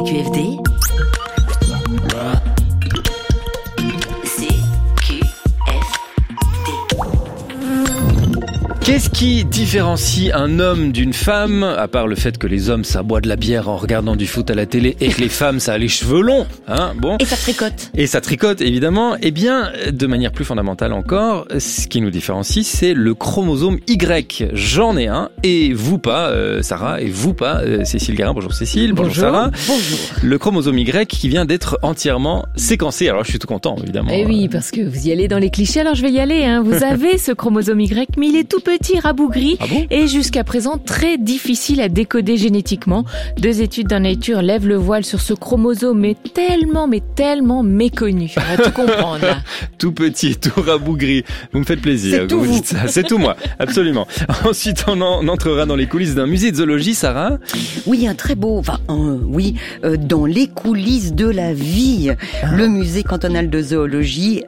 CQFD. Qu'est-ce qui différencie un homme d'une femme, à part le fait que les hommes ça boit de la bière en regardant du foot à la télé et que les femmes ça a les cheveux longs, hein, bon. Et ça tricote. Et ça tricote évidemment. Eh bien, de manière plus fondamentale encore, ce qui nous différencie, c'est le chromosome Y. J'en ai un et vous pas, Sarah, et vous pas, Cécile Guérin. Bonjour Cécile, bonjour Sarah. Bonjour. Le chromosome Y qui vient d'être entièrement séquencé. Alors je suis tout content évidemment. Eh oui, parce que vous y allez dans les clichés, alors je vais y aller. Hein. Vous avez ce chromosome Y, mais il est tout petit, rabougri, et jusqu'à présent très difficile à décoder génétiquement. 2 études dans Nature lèvent le voile sur ce chromosome, mais tellement méconnu. On va tout comprendre. Là. Tout petit, tout rabougri. Vous me faites plaisir. C'est tout vous dites ça. C'est tout moi, absolument. Ensuite, on entrera dans les coulisses d'un musée de zoologie, Sarah. Oui, un très beau, dans les coulisses de la vie, le musée cantonal de zoologie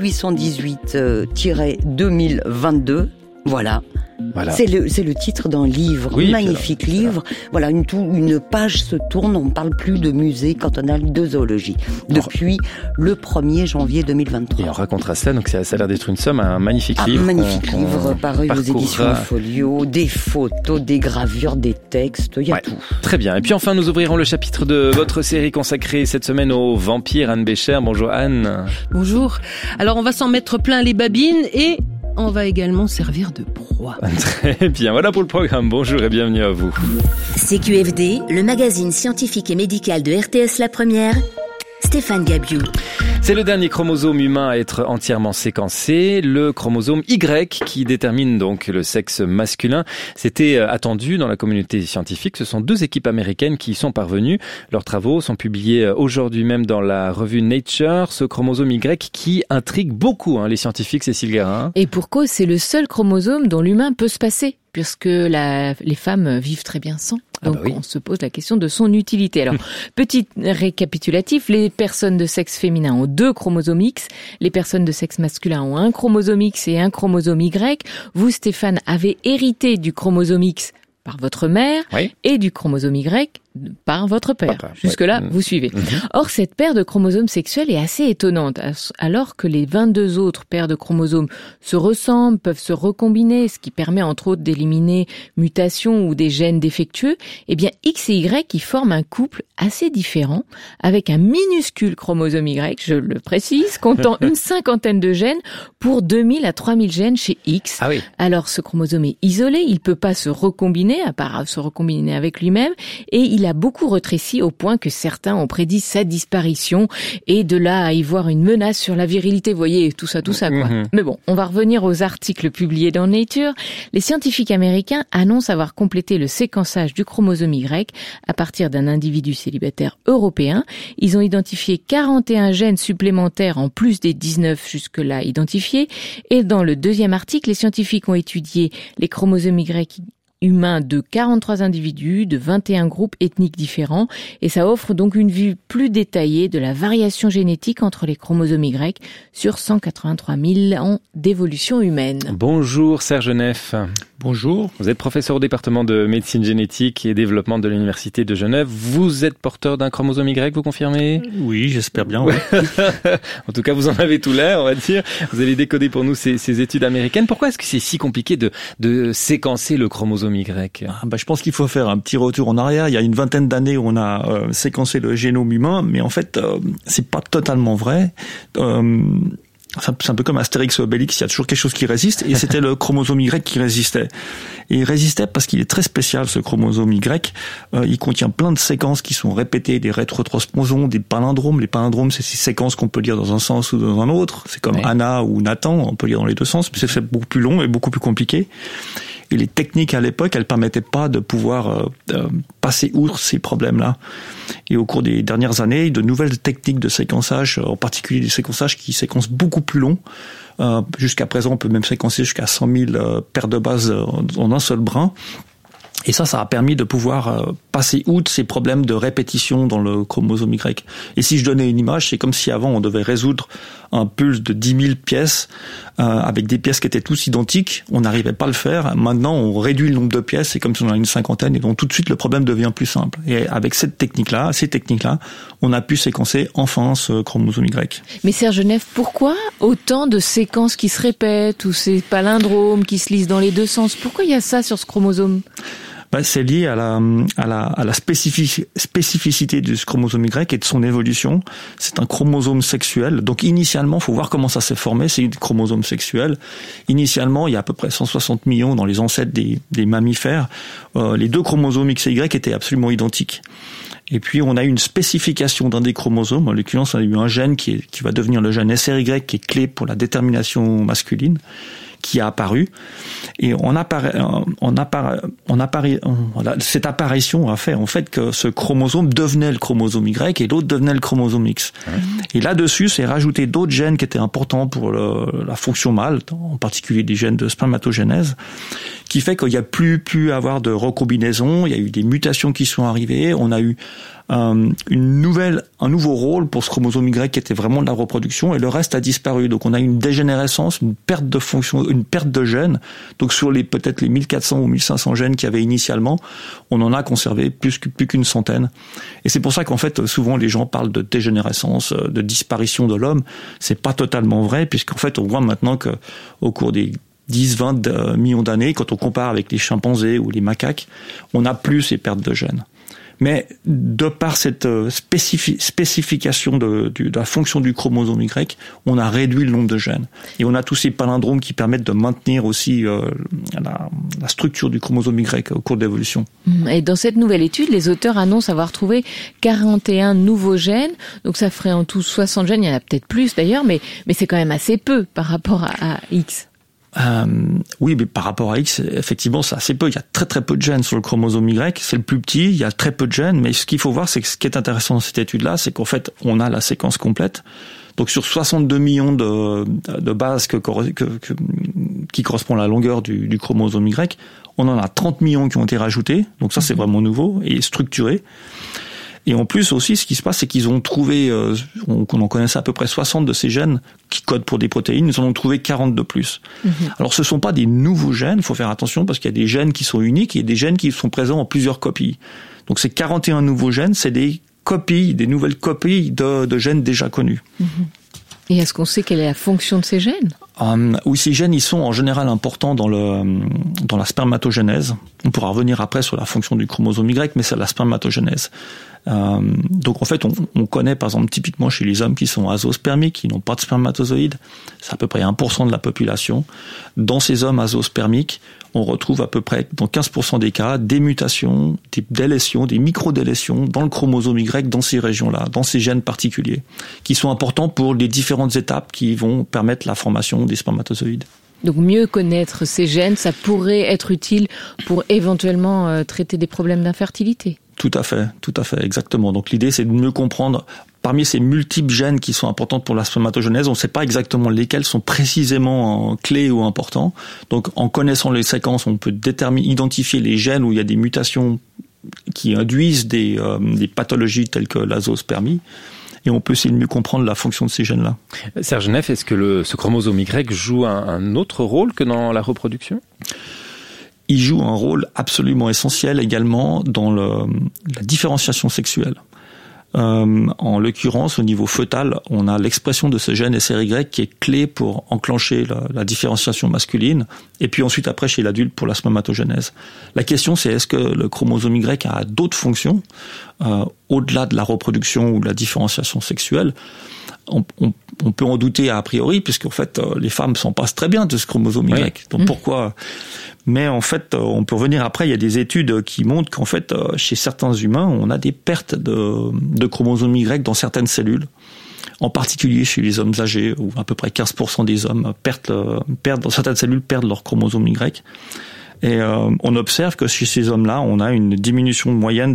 1818-2022. Voilà. C'est le titre d'un livre, magnifique livre. Voilà, une page se tourne, on ne parle plus de musée cantonal de zoologie depuis le 1er janvier 2023. Et on racontera cela, donc ça a l'air d'être une somme, un magnifique livre. Un magnifique livre paru aux éditions Folio, des photos, des gravures, des textes, il y a tout. Très bien. Et puis enfin, nous ouvrirons le chapitre de votre série consacrée cette semaine aux vampires. Anne Bécher, bonjour Anne. Bonjour. Alors on va s'en mettre plein les babines et on va également servir de proie. Très bien, voilà pour le programme. Bonjour et bienvenue à vous. CQFD, le magazine scientifique et médical de RTS La Première, Stéphane Gabiou. C'est le dernier chromosome humain à être entièrement séquencé, le chromosome Y qui détermine donc le sexe masculin. C'était attendu dans la communauté scientifique. Ce sont 2 équipes américaines qui y sont parvenues. Leurs travaux sont publiés aujourd'hui même dans la revue Nature. Ce chromosome Y qui intrigue beaucoup les scientifiques, Cécile Guérin. Et pour cause, c'est le seul chromosome dont l'humain peut se passer, puisque les femmes vivent très bien sans. Donc on se pose la question de son utilité. Alors, petit récapitulatif, les personnes de sexe féminin ont 2 chromosomes X, les personnes de sexe masculin ont un chromosome X et un chromosome Y. Vous, Stéphane, avez hérité du chromosome X par votre mère et du chromosome Y par votre père. Jusque-là, vous suivez. Or, cette paire de chromosomes sexuels est assez étonnante. Alors que les 22 autres paires de chromosomes se ressemblent, peuvent se recombiner, ce qui permet entre autres d'éliminer mutations ou des gènes défectueux, eh bien, X et Y, ils forment un couple assez différent, avec un minuscule chromosome Y, je le précise, comptant une 50aine de gènes pour 2000 à 3000 gènes chez X. Alors, ce chromosome est isolé, il peut pas se recombiner, à part se recombiner avec lui-même, et il a beaucoup rétréci au point que certains ont prédit sa disparition, et de là à y voir une menace sur la virilité, vous voyez, tout ça quoi. Mais bon, on va revenir aux articles publiés dans Nature. Les scientifiques américains annoncent avoir complété le séquençage du chromosome Y à partir d'un individu célibataire européen. Ils ont identifié 41 gènes supplémentaires en plus des 19 jusque-là identifiés, et dans le 2e article, les scientifiques ont étudié les chromosomes Y humains de 43 individus, de 21 groupes ethniques différents, et ça offre donc une vue plus détaillée de la variation génétique entre les chromosomes Y sur 183 000 ans d'évolution humaine. Bonjour Serge Neff. Bonjour. Vous êtes professeur au département de médecine génétique et développement de l'université de Genève. Vous êtes porteur d'un chromosome Y, vous confirmez ? Oui, j'espère bien. Oui. En tout cas, vous en avez tout l'air, on va dire. Vous allez décoder pour nous ces études américaines. Pourquoi est-ce que c'est si compliqué de séquencer le chromosome Y ? Je pense qu'il faut faire un petit retour en arrière. Il y a une 20aine d'années, on a séquencé le génome humain, mais en fait, c'est pas totalement vrai. C'est un peu comme Astérix et Obélix, il y a toujours quelque chose qui résiste, et c'était le chromosome Y qui résistait. Et il résistait parce qu'il est très spécial, ce chromosome Y. Il contient plein de séquences qui sont répétées, des rétrotransposomes, des palindromes. Les palindromes, c'est ces séquences qu'on peut lire dans un sens ou dans un autre. C'est comme Anna ou Nathan, on peut lire dans les 2 sens, mais c'est beaucoup plus long et beaucoup plus compliqué. Et les techniques à l'époque, elles permettaient pas de pouvoir passer outre ces problèmes-là. Et au cours des dernières années, de nouvelles techniques de séquençage, en particulier des séquençages qui séquencent beaucoup plus long. Jusqu'à présent, on peut même séquencer jusqu'à 100 000 paires de bases en un seul brin. Et ça a permis de pouvoir passer outre ces problèmes de répétition dans le chromosome Y. Et si je donnais une image, c'est comme si avant on devait résoudre un puzzle de 10 000 pièces avec des pièces qui étaient tous identiques. On n'arrivait pas à le faire. Maintenant, on réduit le nombre de pièces. C'est comme si on en a une cinquantaine et donc tout de suite le problème devient plus simple. Et avec ces techniques-là, on a pu séquencer enfin ce chromosome Y. Mais Serge Genève, pourquoi autant de séquences qui se répètent ou ces palindromes qui se lisent dans les deux sens? Pourquoi il y a ça sur ce chromosome? C'est lié à la spécificité du chromosome Y et de son évolution. C'est un chromosome sexuel. Donc initialement, faut voir comment ça s'est formé. C'est un chromosome sexuel. Initialement, il y a à peu près 160 millions dans les ancêtres des mammifères. Les deux chromosomes X et Y étaient absolument identiques. Et puis, on a eu une spécification d'un des chromosomes. En l'occurrence, on a eu un gène qui va devenir le gène SRY, qui est clé pour la détermination masculine, qui a apparu. Et cette apparition a fait en fait que ce chromosome devenait le chromosome Y et l'autre devenait le chromosome X. Et là-dessus, c'est rajouté d'autres gènes qui étaient importants pour la fonction mâle, en particulier des gènes de spermatogénèse, qui fait qu'il n'y a plus avoir de recombinaison. Il y a eu des mutations qui sont arrivées. On a eu un nouveau rôle pour ce chromosome Y qui était vraiment de la reproduction, et le reste a disparu. Donc on a une dégénérescence, une perte de fonction, une perte de gènes. Donc sur peut-être les 1400 ou 1500 gènes qu'il y avait initialement, on en a conservé plus qu'une centaine. Et c'est pour ça qu'en fait souvent les gens parlent de dégénérescence, de disparition de l'homme. C'est pas totalement vrai, puisqu'en fait on voit maintenant que au cours des 10-20 millions d'années, quand on compare avec les chimpanzés ou les macaques, on n'a plus ces pertes de gènes. Mais de par cette spécification de la fonction du chromosome Y, on a réduit le nombre de gènes. Et on a tous ces palindromes qui permettent de maintenir aussi la structure du chromosome Y au cours de l'évolution. Et dans cette nouvelle étude, les auteurs annoncent avoir trouvé 41 nouveaux gènes. Donc ça ferait en tout 60 gènes, il y en a peut-être plus d'ailleurs, mais c'est quand même assez peu par rapport à X. Oui, mais par rapport à X, effectivement, c'est assez peu. Il y a très très peu de gènes sur le chromosome Y. C'est le plus petit. Il y a très peu de gènes. Mais ce qu'il faut voir, c'est que ce qui est intéressant dans cette étude-là, c'est qu'en fait, on a la séquence complète. Donc sur 62 millions de bases qui correspondent à la longueur du chromosome Y, on en a 30 millions qui ont été rajoutés. Donc ça, c'est vraiment nouveau et structuré. Et en plus aussi, ce qui se passe, c'est qu'ils ont trouvé, qu'on en connaissait à peu près 60 de ces gènes qui codent pour des protéines, ils en ont trouvé 40 de plus. Alors ce sont pas des nouveaux gènes, il faut faire attention parce qu'il y a des gènes qui sont uniques et des gènes qui sont présents en plusieurs copies. Donc ces 41 nouveaux gènes, c'est des nouvelles copies de gènes déjà connus. Et est-ce qu'on sait quelle est la fonction de ces gènes ? Oui, ces gènes, ils sont en général importants dans la spermatogénèse. On pourra revenir après sur la fonction du chromosome Y, mais c'est la spermatogénèse. Donc en fait, on connaît par exemple typiquement chez les hommes qui sont azospermiques, qui n'ont pas de spermatozoïdes, c'est à peu près 1% de la population. Dans ces hommes azospermiques, on retrouve à peu près, dans 15% des cas, des mutations, des délétions, des microdélétions dans le chromosome Y, dans ces régions-là, dans ces gènes particuliers, qui sont importants pour les différentes étapes qui vont permettre la formation des spermatozoïdes. Donc mieux connaître ces gènes, ça pourrait être utile pour éventuellement traiter des problèmes d'infertilité. Tout à fait, exactement. Donc l'idée, c'est de mieux comprendre, parmi ces multiples gènes qui sont importants pour la spermatogénèse, on ne sait pas exactement lesquels sont précisément clés ou importants. Donc en connaissant les séquences, on peut identifier les gènes où il y a des mutations qui induisent des pathologies telles que l'azospermie. Et on peut essayer de mieux comprendre la fonction de ces gènes-là. Serge Genève, est-ce que ce chromosome Y joue un autre rôle que dans la reproduction ? Il joue un rôle absolument essentiel également dans la différenciation sexuelle. En l'occurrence, au niveau fœtal, on a l'expression de ce gène SRY qui est clé pour enclencher la différenciation masculine, et puis ensuite après chez l'adulte pour la spermatogénèse. La question, c'est est-ce que le chromosome Y a d'autres fonctions au-delà de la reproduction ou de la différenciation sexuelle? On peut en douter a priori, puisqu'en fait les femmes s'en passent très bien de ce chromosome Y. Donc pourquoi? Mais en fait, on peut revenir après, il y a des études qui montrent qu'en fait, chez certains humains, on a des pertes de chromosomes Y dans certaines cellules. En particulier chez les hommes âgés, où à peu près 15% des hommes dans certaines cellules perdent leur chromosome Y. Et on observe que chez ces hommes-là, on a une diminution moyenne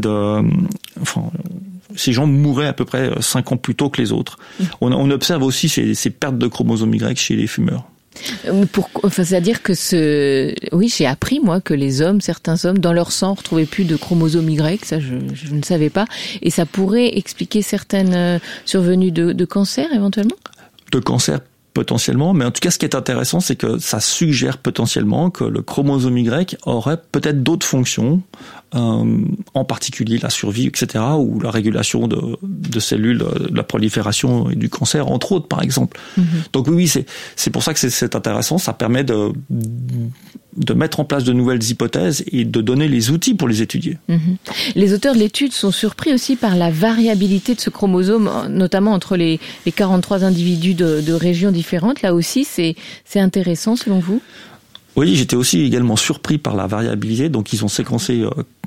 ces gens mouraient à peu près 5 ans plus tôt que les autres. On observe aussi ces pertes de chromosomes Y chez les fumeurs. C'est-à-dire que j'ai appris moi que certains hommes, dans leur sang, retrouvaient plus de chromosome Y. Ça, je ne savais pas. Et ça pourrait expliquer certaines survenues de cancer éventuellement. De cancer potentiellement, mais en tout cas, ce qui est intéressant, c'est que ça suggère potentiellement que le chromosome Y aurait peut-être d'autres fonctions, en particulier la survie, etc., ou la régulation de cellules, de la prolifération et du cancer, entre autres, par exemple. Mm-hmm. Donc oui, c'est pour ça que c'est intéressant. Ça permet de mettre en place de nouvelles hypothèses et de donner les outils pour les étudier. Mm-hmm. Les auteurs de l'étude sont surpris aussi par la variabilité de ce chromosome, notamment entre les 43 individus de régions différentes. Là aussi, c'est intéressant selon vous ? Oui, j'étais aussi également surpris par la variabilité. Donc, ils ont séquencé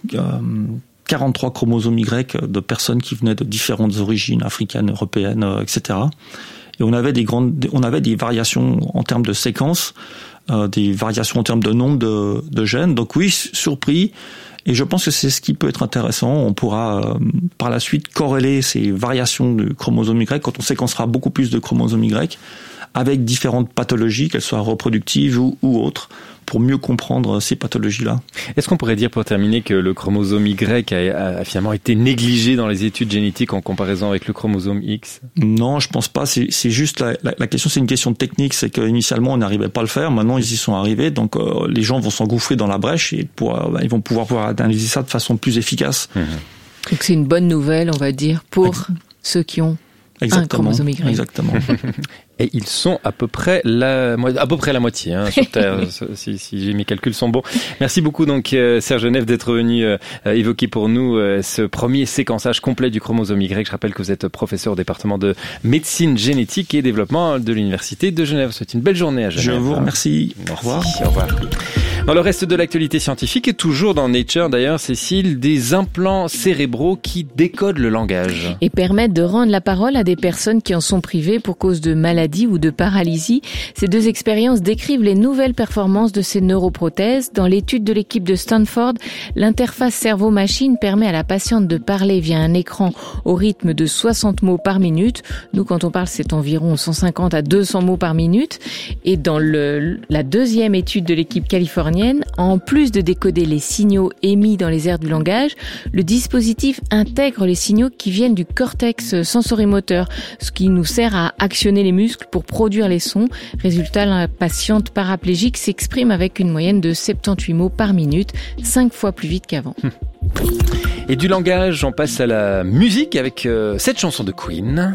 43 chromosomes Y de personnes qui venaient de différentes origines, africaines, européennes, etc. Et on avait des variations en termes de séquences, des variations en termes de nombre de gènes. Donc oui, surpris. Et je pense que c'est ce qui peut être intéressant. On pourra par la suite corréler ces variations de chromosomes Y quand on séquencera beaucoup plus de chromosomes Y avec différentes pathologies, qu'elles soient reproductives ou autres, pour mieux comprendre ces pathologies-là. Est-ce qu'on pourrait dire, pour terminer, que le chromosome Y a finalement été négligé dans les études génétiques en comparaison avec le chromosome X ? Non, je pense pas. C'est juste la question, c'est une question de technique. C'est qu'initialement, on n'arrivait pas à le faire. Maintenant, ils y sont arrivés. Donc, les gens vont s'engouffrer dans la brèche et ils vont pouvoir analyser ça de fafaçon plus efficace. Mmh. Donc, c'est une bonne nouvelle, on va dire, pour ceux qui ont un chromosome Y. Exactement. Et ils sont à peu près la moitié sur Terre, si mes calculs sont bons. Merci beaucoup donc Serge Genève d'être venu évoquer pour nous ce premier séquençage complet du chromosome Y. Je rappelle que vous êtes professeur au département de médecine génétique et développement de l'Université de Genève. C'est une belle journée à Genève. Je vous remercie. Merci. Au revoir. Dans le reste de l'actualité scientifique, et toujours dans Nature d'ailleurs, Cécile, des implants cérébraux qui décodent le langage. Et permettent de rendre la parole à des personnes qui en sont privées pour cause de maladie ou de paralysie. Ces deux expériences décrivent les nouvelles performances de ces neuroprothèses. Dans l'étude de l'équipe de Stanford, l'interface cerveau-machine permet à la patiente de parler via un écran au rythme de 60 mots par minute. Nous, quand on parle, c'est environ 150 à 200 mots par minute. Et dans la deuxième étude de l'équipe californienne, en plus de décoder les signaux émis dans les aires du langage, le dispositif intègre les signaux qui viennent du cortex sensorimoteur, ce qui nous sert à actionner les muscles pour produire les sons. Résultat, la patiente paraplégique s'exprime avec une moyenne de 78 mots par minute, 5 fois plus vite qu'avant. Et du langage, on passe à la musique avec cette chanson de Queen.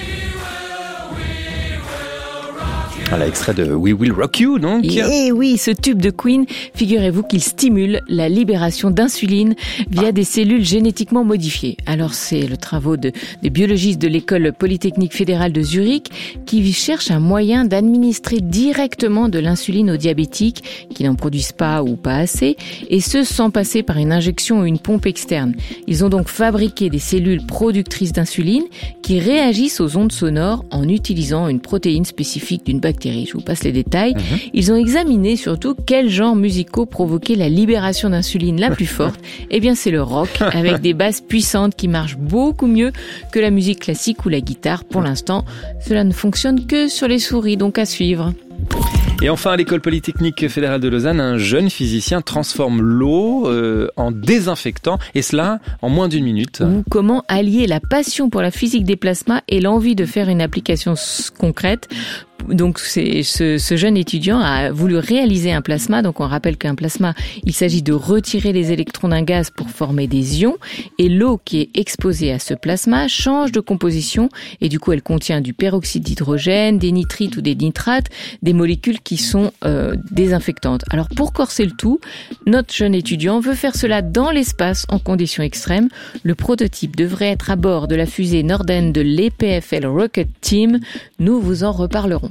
Voilà, extrait de We Will Rock You, donc. Et oui, ce tube de Queen, figurez-vous qu'il stimule la libération d'insuline via des cellules génétiquement modifiées. Alors, c'est le travail des biologistes de l'école polytechnique fédérale de Zurich qui cherchent un moyen d'administrer directement de l'insuline aux diabétiques qui n'en produisent pas ou pas assez, et ce, sans passer par une injection ou une pompe externe. Ils ont donc fabriqué des cellules productrices d'insuline qui réagissent aux ondes sonores en utilisant une protéine spécifique d'une bactérie. Je vous passe les détails. Ils ont examiné surtout quels genres musicaux provoquaient la libération d'insuline la plus forte. Eh bien, c'est le rock, avec des basses puissantes qui marchent beaucoup mieux que la musique classique ou la guitare. Pour l'instant, cela ne fonctionne que sur les souris, donc à suivre. Et enfin, à l'école polytechnique fédérale de Lausanne, un jeune physicien transforme l'eau en désinfectant, et cela en moins d'1 minute. Ou comment allier la passion pour la physique des plasmas et l'envie de faire une application concrète. Donc ce jeune étudiant a voulu réaliser un plasma. Donc on rappelle qu'un plasma, il s'agit de retirer les électrons d'un gaz pour former des ions, et l'eau qui est exposée à ce plasma change de composition, et du coup elle contient du peroxyde d'hydrogène, des nitrites ou des nitrates, des molécules qui sont désinfectantes. Alors pour corser le tout, notre jeune étudiant veut faire cela dans l'espace en conditions extrêmes. Le prototype devrait être à bord de la fusée Norden de l'EPFL Rocket Team. Nous vous en reparlerons.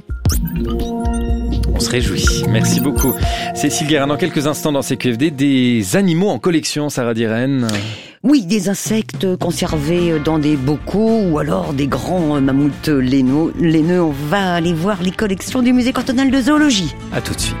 On se réjouit. Merci beaucoup. Cécile Guérin, dans quelques instants dans CQFD, des animaux en collection, Sarah Diren. Oui, des insectes conservés dans des bocaux ou alors des grands mammouths laineux. On va aller voir les collections du musée cantonal de zoologie. À tout de suite.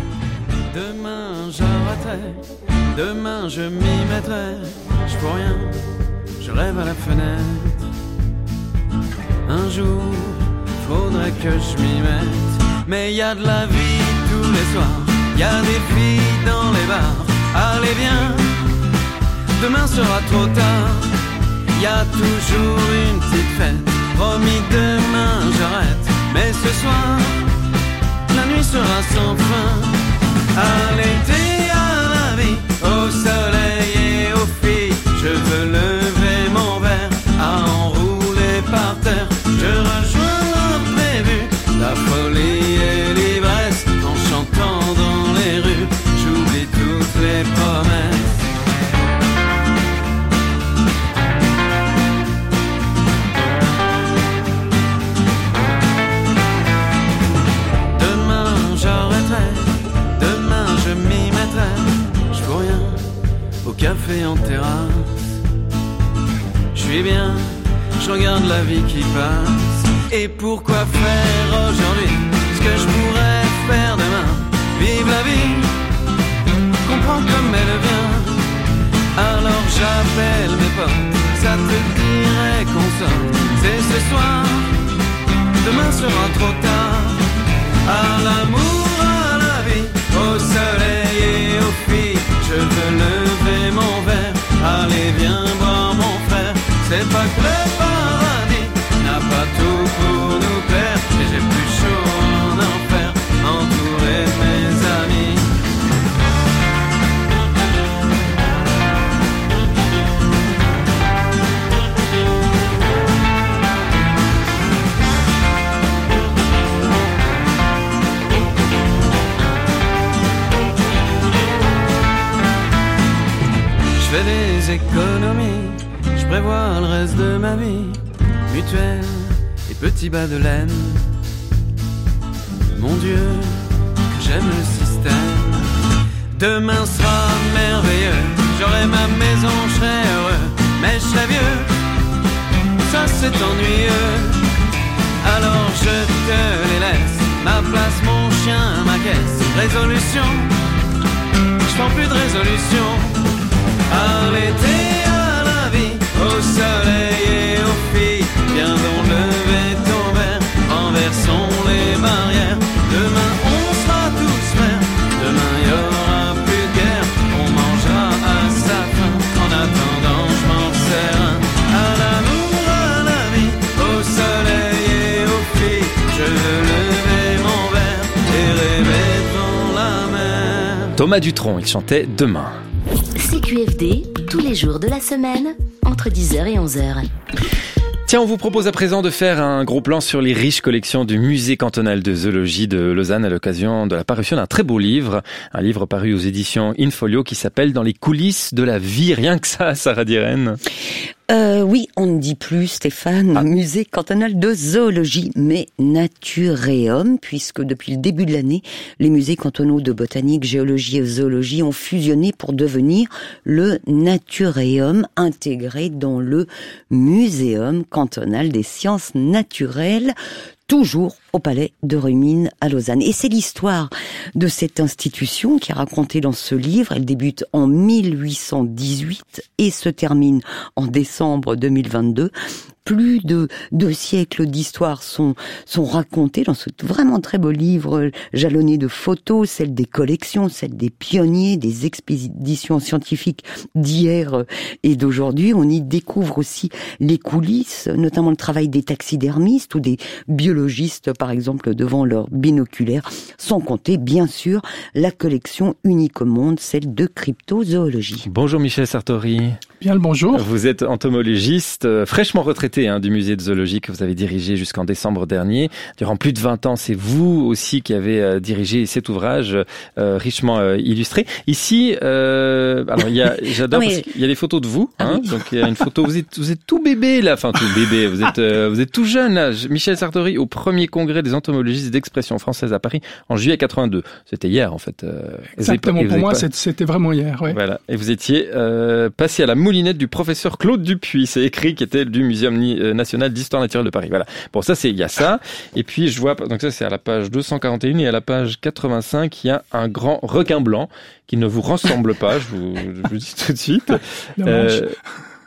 Demain j'arrêterai, demain je m'y mettrai. Je vois rien, je rêve à la fenêtre. Un jour faudrait que je m'y mette, mais y a de la vie tous les soirs. Y a des filles dans les bars. Allez viens, demain sera trop tard. Y a toujours une petite fête. Promis demain j'arrête, mais ce soir la nuit sera sans fin. À l'été, à la vie, au soleil et aux filles, je veux lever mon verre à enrouler par terre. Je rejoins l'imprévu, la folie et l'ivresse, en chantant dans les rues, j'oublie toutes les promesses. Demain j'arrêterai, demain je m'y mettrai, je fous rien au café en terrasse. Je suis bien, je regarde la vie qui passe. Et pourquoi faire aujourd'hui ce que je pourrais faire demain? Vive la vie, comprends comme elle vient. Alors j'appelle mes potes, ça te dirait qu'on sorte. C'est ce soir, demain sera trop tard. À l'amour, à la vie, au soleil et aux filles, je veux lever mon verre. Allez viens boire mon frère, c'est pas que le paradis n'a pas tout pour nous plaire. Et j'ai plus chaud en enfer, entouré de mes amis. Je fais des économies, je prévois le reste de ma vie. Mutuelle et petits bas de laine. Mon Dieu, j'aime le système. Demain sera merveilleux, j'aurai ma maison, je serai heureux. Mais je serai vieux, ça c'est ennuyeux. Alors je te les laisse, ma place, mon chien, ma caisse. Résolution, je prends plus de résolution. À l'été, à la vie, au soleil et aux filles, viens donc lever ton verre, renversons les barrières. Demain on sera tous frères, demain y aura plus de guerre, on mangera à sa faim, en attendant je m'en sers un. À l'amour, à la vie, au soleil et aux filles, je veux lever mon verre et rêver devant la mer. Thomas Dutronc, il chantait Demain. CQFD, tous les jours de la semaine, entre 10h et 11h. Tiens, on vous propose à présent de faire un gros plan sur les riches collections du Musée cantonal de zoologie de Lausanne à l'occasion de la parution d'un très beau livre. Un livre paru aux éditions InFolio qui s'appelle « Dans les coulisses de la vie ». Rien que ça, Sarah Diren. Oui, on ne dit plus, Stéphane, Musée cantonal de zoologie, mais Naturéum, puisque depuis le début de l'année, les musées cantonaux de botanique, géologie et zoologie ont fusionné pour devenir le Naturéum, intégré dans le Muséum cantonal des sciences naturelles, toujours au palais de Rumine à Lausanne. Et c'est l'histoire de cette institution qui est racontée dans ce livre. Elle débute en 1818 et se termine en décembre 2022. Plus de 2 siècles d'histoire sont racontés dans ce vraiment très beau livre jalonné de photos, celles des collections, celles des pionniers, des expéditions scientifiques d'hier et d'aujourd'hui. On y découvre aussi les coulisses, notamment le travail des taxidermistes ou des biologistes, par exemple, devant leur binoculaire, sans compter, bien sûr, la collection unique au monde, celle de cryptozoologie. Bonjour Michel Sartori. Bien le bonjour. Vous êtes entomologiste, fraîchement retraité du musée de zoologie que vous avez dirigé jusqu'en décembre dernier. Durant plus de 20 ans, c'est vous aussi qui avez dirigé cet ouvrage richement illustré. Ici, alors j'adore parce qu'il y a les photos de vous, hein, donc il y a une photo, vous êtes tout bébé là, enfin tout bébé, vous êtes tout jeune là. Michel Sartori au premier congrès des entomologistes d'expression française à Paris en juillet 82. C'était hier en fait. Exactement, pour moi c'était vraiment hier. Ouais. Voilà, et vous étiez passé à la moulinette du professeur Claude Dupuis, c'est écrit, qui était du Muséum national d'histoire naturelle de Paris. Voilà. Bon, ça il y a ça. Et puis je vois, donc ça c'est à la page 241 et à la page 85, il y a un grand requin blanc qui ne vous ressemble pas. Je vous dis tout de suite.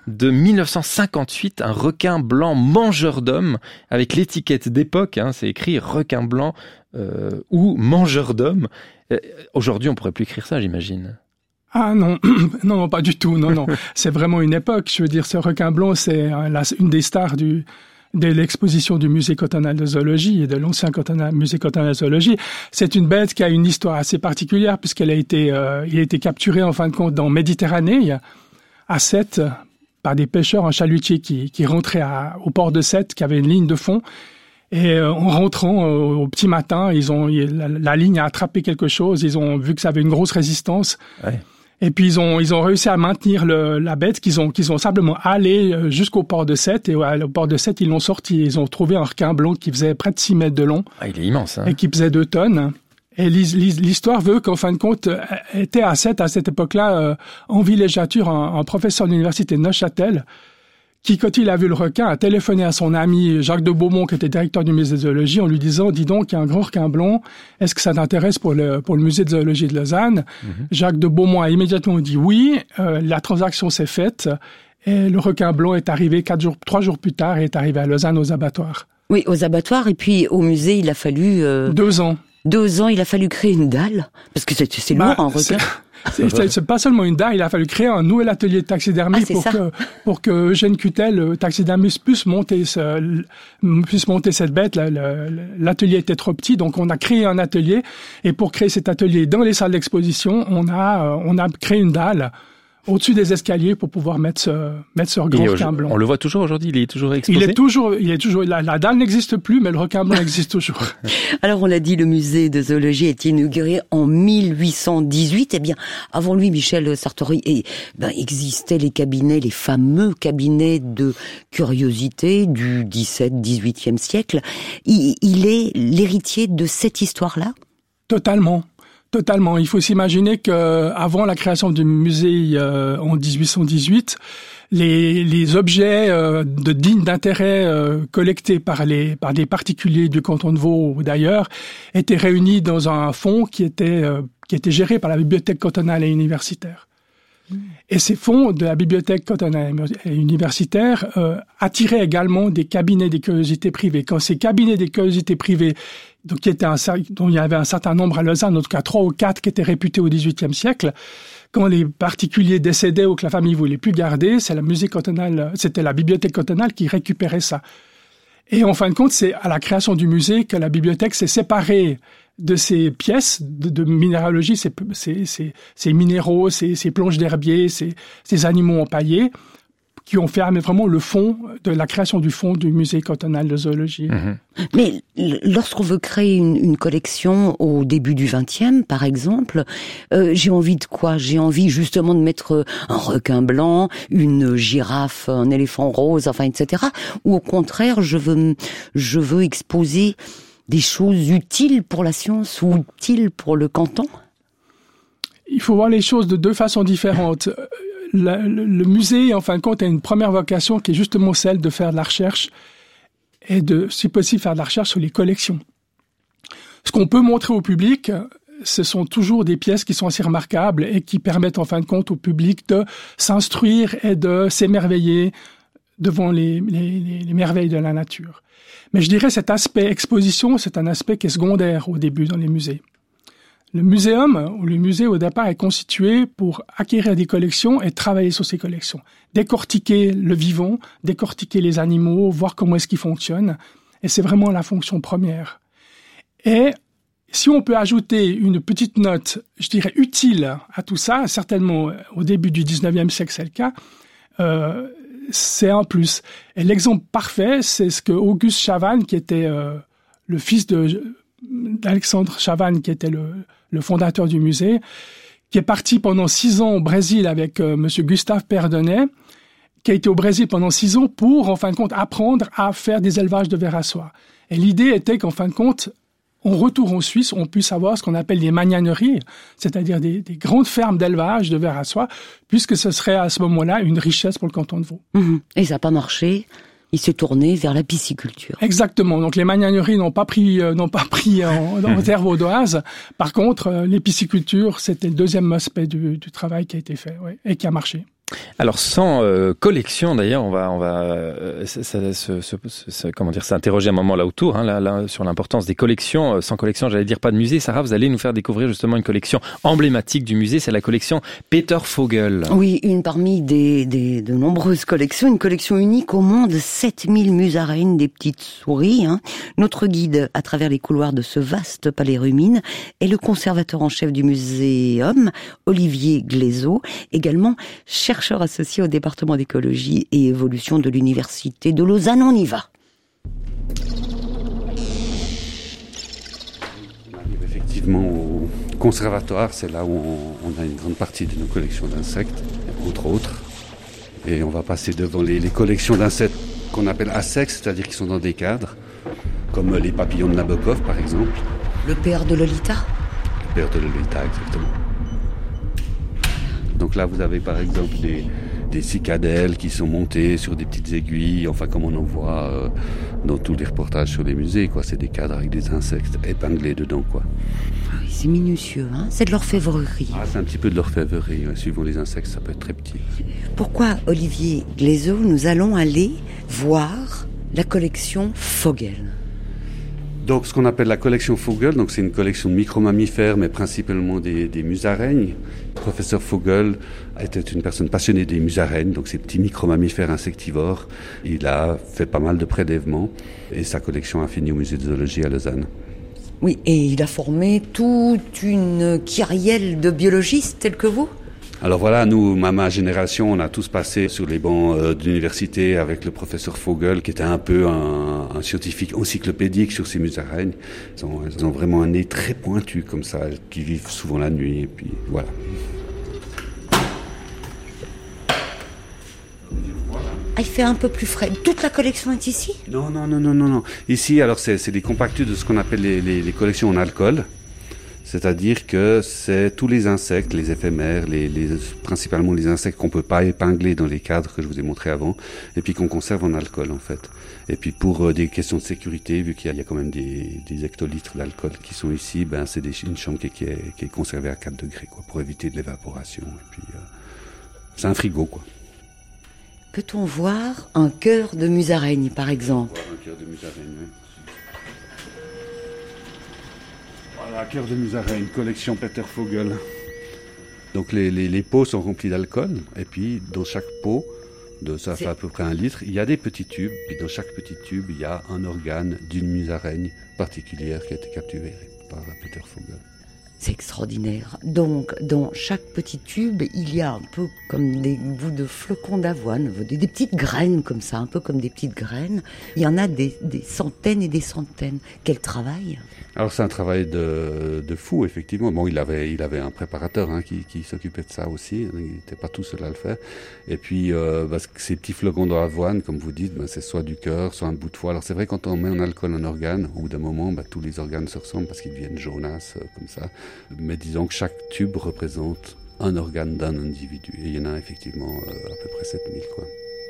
de 1958, un requin blanc mangeur d'hommes, avec l'étiquette d'époque, c'est écrit requin blanc ou mangeur d'hommes. Aujourd'hui, on pourrait plus écrire ça, j'imagine. Ah non, non, pas du tout, non. C'est vraiment une époque. Je veux dire, ce requin blanc, c'est une des stars de l'exposition du musée cantonal de zoologie et de l'ancien musée cantonal de zoologie. C'est une bête qui a une histoire assez particulière puisqu'il a été capturé en fin de compte dans Méditerranée, à Sète, par des pêcheurs en chalutier qui rentraient au port de Sète, qui avait une ligne de fond. Et en rentrant au petit matin, la ligne a attrapé quelque chose. Ils ont vu que ça avait une grosse résistance. Ouais. Et puis ils ont réussi à maintenir la bête qu'ils ont simplement allé jusqu'au port de Sète. Et au port de Sète, ils l'ont sorti. Ils ont trouvé un requin blanc qui faisait près de 6 mètres de long. Ah, il est immense, et qui pesait 2 tonnes. Et l'histoire veut qu'en fin de compte, était à cette époque-là, en villégiature, un professeur de l'université de Neuchâtel, qui, quand il a vu le requin, a téléphoné à son ami Jacques de Beaumont, qui était directeur du musée de zoologie, en lui disant, dis donc, il y a un grand requin blanc, est-ce que ça t'intéresse pour le musée de zoologie de Lausanne? Jacques de Beaumont a immédiatement dit oui, la transaction s'est faite, et le requin blanc est arrivé 3 jours plus tard, et est arrivé à Lausanne aux abattoirs. Oui, aux abattoirs, et puis au musée, il a fallu... 2 ans. 2 ans, il a fallu créer une dalle, parce que c'est lourd, un requin. C'est pas seulement une dalle, il a fallu créer un nouvel atelier de taxidermie pour que Eugène Cutel, taxidermiste, puisse monter cette bête. L'atelier était trop petit, donc on a créé un atelier, et pour créer cet atelier dans les salles d'exposition, on a créé une dalle au-dessus des escaliers pour pouvoir mettre ce grand requin blanc. On le voit toujours aujourd'hui, il est toujours exposé. Il est toujours, la dalle n'existe plus, mais le requin blanc existe toujours. Alors, on l'a dit, le musée de zoologie est inauguré en 1818. Eh bien, avant lui, Michel Sartori, existaient les fameux cabinets de curiosité du 18e siècle. Il est l'héritier de cette histoire-là? Totalement. Il faut s'imaginer que avant la création du musée en 1818, les objets dignes d'intérêt collectés par des particuliers du canton de Vaud ou d'ailleurs étaient réunis dans un fonds qui était géré par la bibliothèque cantonale et universitaire. Et ces fonds de la bibliothèque cantonale et universitaire attiraient également des cabinets des curiosités privées. Quand ces cabinets des curiosités privées, dont il y avait un certain nombre à Lausanne, en tout cas 3 ou 4 qui étaient réputés au XVIIIe siècle, quand les particuliers décédaient ou que la famille voulait plus garder, c'était la bibliothèque cantonale qui récupérait ça. Et en fin de compte, c'est à la création du musée que la bibliothèque s'est séparée de ces pièces de minéralogie, ces minéraux, ces planches d'herbier, ces animaux empaillés, qui ont fait vraiment le fond de la création du fonds du musée cantonal de zoologie. Mais lorsqu'on veut créer une collection au début du XXe, par exemple, j'ai envie de quoi? J'ai envie justement de mettre un requin blanc, une girafe, un éléphant rose, enfin, etc. Ou au contraire, je veux exposer des choses utiles pour la science ou utiles pour le canton? Il faut voir les choses de 2 façons différentes. Le musée, en fin de compte, a une première vocation qui est justement celle de faire de la recherche et de, si possible, faire de la recherche sur les collections. Ce qu'on peut montrer au public, ce sont toujours des pièces qui sont assez remarquables et qui permettent, en fin de compte, au public de s'instruire et de s'émerveiller devant les merveilles de la nature. Mais je dirais cet aspect exposition, c'est un aspect qui est secondaire au début dans les musées. Le muséum, ou le musée au départ, est constitué pour acquérir des collections et travailler sur ces collections. Décortiquer le vivant, décortiquer les animaux, voir comment est-ce qu'ils fonctionnent. Et c'est vraiment la fonction première. Et si on peut ajouter une petite note, je dirais utile à tout ça, certainement au début du 19e siècle, c'est le cas, c'est un plus. Et l'exemple parfait, c'est ce que Auguste Chavannes, qui était le fils d'Alexandre Chavannes, qui était le fondateur du musée, qui est parti pendant 6 ans au Brésil avec monsieur Gustave Perdonnet, qui a été au Brésil pendant 6 ans pour, en fin de compte, apprendre à faire des élevages de vers à soie. Et l'idée était qu'en fin de compte, en retour en Suisse, on puisse avoir ce qu'on appelle des magnaneries, c'est-à-dire des grandes fermes d'élevage de vers à soie, puisque ce serait à ce moment-là une richesse pour le canton de Vaud. Et ça n'a pas marché. Il s'est tourné vers la pisciculture. Exactement. Donc les magnaneries n'ont pas pris en terre vaudoise. Par contre, les piscicultures, c'était le deuxième aspect du travail qui a été fait, et qui a marché. Alors sans collection d'ailleurs, on va comment dire, s'interroger un moment là autour, là sur l'importance des collections. Sans collection, j'allais dire pas de musée. Sarah, vous allez nous faire découvrir justement une collection emblématique du musée, c'est la collection Peter Vogel. Oui, une parmi de nombreuses collections, une collection unique au monde, 7000 musaraignes, des petites souris. Notre guide à travers les couloirs de ce vaste palais rumine est le conservateur en chef du muséum, Olivier Glaiseau, également chercheur associé au département d'écologie et évolution de l'université de Lausanne. On y va. On arrive effectivement au conservatoire, c'est là où on a une grande partie de nos collections d'insectes, entre autres. Et on va passer devant les collections d'insectes qu'on appelle asexes, c'est-à-dire qui sont dans des cadres, comme les papillons de Nabokov par exemple. Le père de Lolita ? Le père de Lolita, exactement. Donc là, vous avez par exemple des cicadelles qui sont montées sur des petites aiguilles, enfin comme on en voit dans tous les reportages sur les musées, quoi. C'est des cadres avec des insectes épinglés dedans, quoi. C'est minutieux, c'est de l'orfèvrerie. C'est un petit peu de l'orfèvrerie, suivant les insectes, ça peut être très petit. Pourquoi, Olivier Glaiseau, nous allons aller voir la collection Vogel ? Donc, ce qu'on appelle la collection Vogel, donc c'est une collection de micro-mammifères, mais principalement des musaraignes. Le professeur Vogel était une personne passionnée des musaraignes, donc ces petits micro-mammifères insectivores. Il a fait pas mal de prélèvements et sa collection a fini au musée de zoologie à Lausanne. Oui, et il a formé toute une kyrielle de biologistes tels que vous ? Alors voilà, nous, ma génération, on a tous passé sur les bancs de l'université avec le professeur Vogel, qui était un peu un scientifique encyclopédique sur ces musaraignes. Ils ont vraiment un nez très pointu comme ça, qui vivent souvent la nuit, et puis voilà. Il fait un peu plus frais. Toute la collection est ici ? Non. Ici, alors c'est des compactus de ce qu'on appelle les collections en alcool. C'est-à-dire que c'est tous les insectes, les éphémères, principalement les insectes qu'on peut pas épingler dans les cadres que je vous ai montrés avant, et puis qu'on conserve en alcool en fait. Et puis pour des questions de sécurité, vu qu'il y a quand même des hectolitres d'alcool qui sont ici, c'est une chambre qui est conservée à 4 degrés, quoi, pour éviter de l'évaporation. Et puis c'est un frigo, quoi. Peut-on voir un cœur de musaraigne, par exemple ? Un cœur de musaraigne, oui. Voilà, cœur de musaraigne, collection Peter Vogel. Donc les pots sont remplis d'alcool, et puis dans chaque pot, ça fait à peu près 1 litre, il y a des petits tubes, puis dans chaque petit tube, il y a un organe d'une musaraigne particulière qui a été capturée par Peter Vogel. C'est extraordinaire. Donc, dans chaque petit tube, il y a un peu comme des bouts de flocons d'avoine, des petites graines comme ça, un peu comme des petites graines. Il y en a des centaines et des centaines. Quel travail! Alors c'est un travail de fou, effectivement. Bon, il avait un préparateur qui s'occupait de ça aussi. Il n'était pas tout seul à le faire. Et puis ces petits flocons d'avoine, comme vous dites, c'est soit du cœur, soit un bout de foie. Alors c'est vrai, quand on met en alcool un organe, au bout d'un moment, tous les organes se ressemblent parce qu'ils deviennent jaunasses comme ça. Mais disons que chaque tube représente un organe d'un individu. Et il y en a effectivement à peu près 7000, quoi.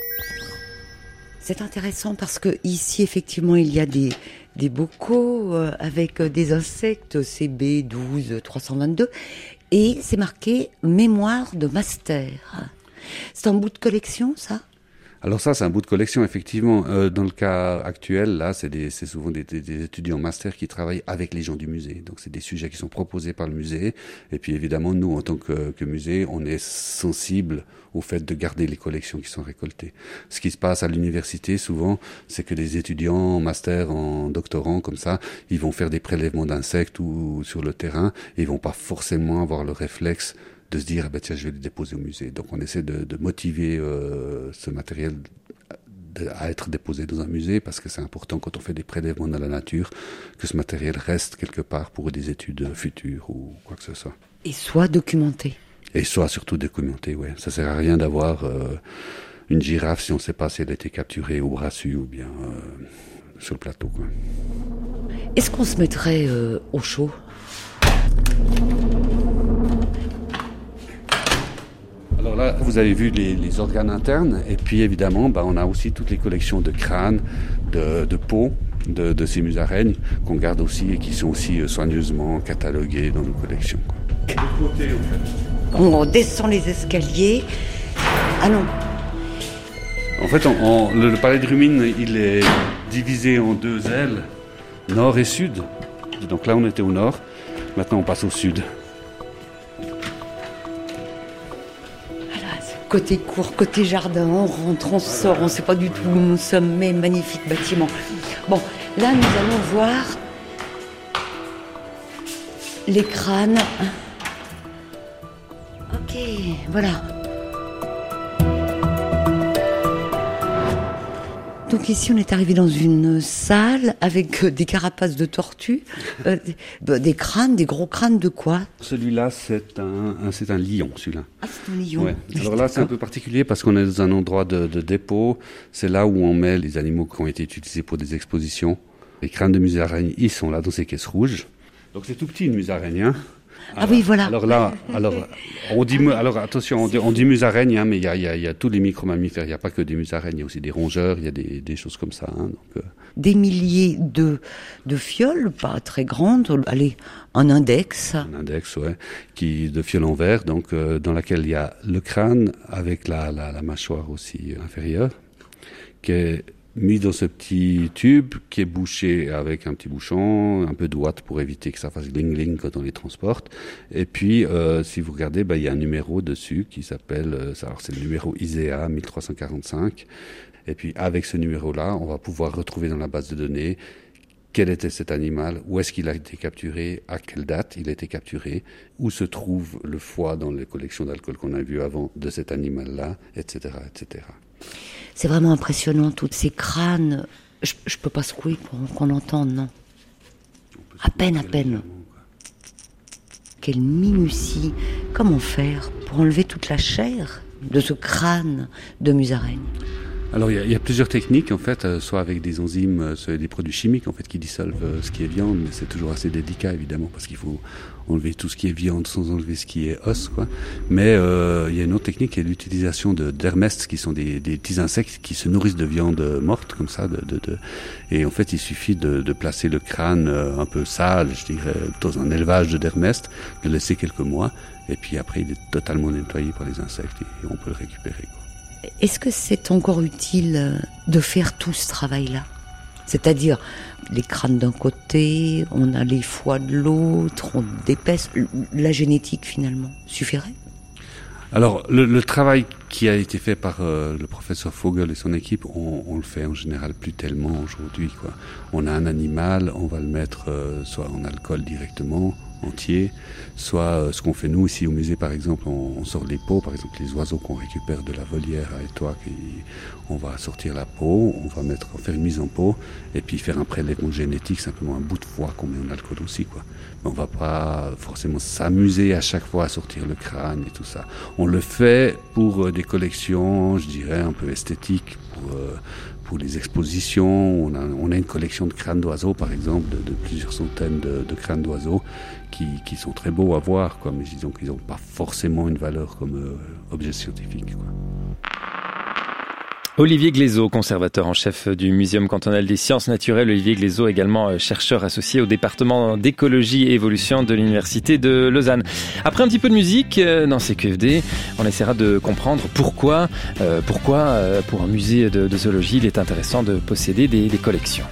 C'est intéressant parce que ici, effectivement, il y a des bocaux avec des insectes CB 12 322 et c'est marqué mémoire de master. C'est un bout de collection, ça ? Alors ça, c'est un bout de collection, effectivement. Dans le cas actuel, là, c'est souvent des étudiants master qui travaillent avec les gens du musée. Donc c'est des sujets qui sont proposés par le musée. Et puis évidemment, nous, en tant que musée, on est sensible au fait de garder les collections qui sont récoltées. Ce qui se passe à l'université, souvent, c'est que les étudiants en master, en doctorant, comme ça, ils vont faire des prélèvements d'insectes ou sur le terrain, et ils vont pas forcément avoir le réflexe de se dire, tiens, je vais le déposer au musée. Donc on essaie de motiver ce matériel à être déposé dans un musée, parce que c'est important, quand on fait des prélèvements dans la nature, que ce matériel reste quelque part pour des études futures ou quoi que ce soit. Et soit documenté. Et soit surtout documenté, ouais. Ça sert à rien d'avoir une girafe si on ne sait pas si elle a été capturée au brassus ou bien sur le plateau, quoi. Est-ce qu'on se mettrait au chaud ? Alors là, vous avez vu les organes internes, et puis évidemment, on a aussi toutes les collections de crânes, de peaux de ces musaraignes qu'on garde aussi et qui sont aussi soigneusement cataloguées dans nos collections, quoi. On descend les escaliers Ah non. En fait, le palais de Rumine, il est divisé en 2 ailes, nord et sud. Donc là, on était au nord. Maintenant, on passe au sud. Voilà, côté cour, côté jardin, on rentre, on sort, on ne sait pas du tout où nous sommes, mais magnifique bâtiment. Bon, là, nous allons voir les crânes. Ok, voilà. Donc ici, on est arrivé dans une salle avec des carapaces de tortues, des crânes, des gros crânes de quoi? Celui-là, c'est un lion, celui-là. Ah, c'est un lion. Ouais. Alors là, c'est un peu particulier parce qu'on est dans un endroit de dépôt. C'est là où on met les animaux qui ont été utilisés pour des expositions. Les crânes de musaraignes, ils sont là dans ces caisses rouges. Donc c'est tout petit, une musaraigne, hein. Ah oui, voilà. Alors attention, on dit musaraigne, hein, mais il y a tous les micro-mammifères. Il n'y a pas que des musaraignes, il y a aussi des rongeurs, il y a des choses comme ça. Hein, donc, Des milliers de fioles, pas très grandes, allez, un index. Un index, ouais, de fioles en verre, donc dans laquelle il y a le crâne avec la mâchoire aussi inférieure, qui est mis dans ce petit tube qui est bouché avec un petit bouchon, un peu de ouate pour éviter que ça fasse gling-gling quand on les transporte. Et puis, si vous regardez, il y a un numéro dessus qui s'appelle, alors c'est le numéro ISEA 1345. Et puis, avec ce numéro-là, on va pouvoir retrouver dans la base de données quel était cet animal, où est-ce qu'il a été capturé, à quelle date il a été capturé, où se trouve le foie dans les collections d'alcool qu'on a vues avant de cet animal-là, etc., etc. C'est vraiment impressionnant, tous ces crânes. Je peux pas secouer pour qu'on entende, non. À peine. Quelle minutie. Comment faire pour enlever toute la chair de ce crâne de musaraigne? Alors il y a plusieurs techniques en fait, soit avec des enzymes, soit des produits chimiques en fait qui dissolvent ce qui est viande, mais c'est toujours assez délicat évidemment parce qu'il faut enlever tout ce qui est viande sans enlever ce qui est os, quoi. Mais il y a une autre technique qui est l'utilisation d'hermestes qui sont des petits insectes qui se nourrissent de viande morte comme ça, et en fait il suffit de placer le crâne un peu sale, je dirais, dans un élevage d'hermestes, de le laisser quelques mois, et puis après il est totalement nettoyé par les insectes et on peut le récupérer, quoi. Est-ce que c'est encore utile de faire tout ce travail-là? C'est-à-dire, les crânes d'un côté, on a les foies de l'autre, on dépaisse. La génétique, finalement, suffirait? Alors, le travail qui a été fait par le professeur Vogel et son équipe, on le fait en général plus tellement aujourd'hui, quoi. On a un animal, on va le mettre soit en alcool directement, entier, soit ce qu'on fait nous ici au musée par exemple, on sort les peaux, par exemple les oiseaux qu'on récupère de la volière à Étoile, on va sortir la peau, on va faire une mise en peau et puis faire un prélèvement génétique, simplement un bout de foie qu'on met en alcool aussi, quoi. Mais on va pas forcément s'amuser à chaque fois à sortir le crâne et tout ça. On le fait pour des collections, je dirais un peu esthétiques, pour les expositions. On a une collection de crânes d'oiseaux, par exemple, de plusieurs centaines de crânes d'oiseaux qui sont très beaux à voir, quoi, mais disons qu'ils n'ont pas forcément une valeur comme objet scientifique, quoi. Olivier Gleyzot, conservateur en chef du Muséum cantonal des sciences naturelles. Olivier Gleyzot, également chercheur associé au département d'écologie et évolution de l'Université de Lausanne. Après un petit peu de musique dans ces QFD, on essaiera de comprendre pourquoi pour un musée de zoologie, il est intéressant de posséder des collections.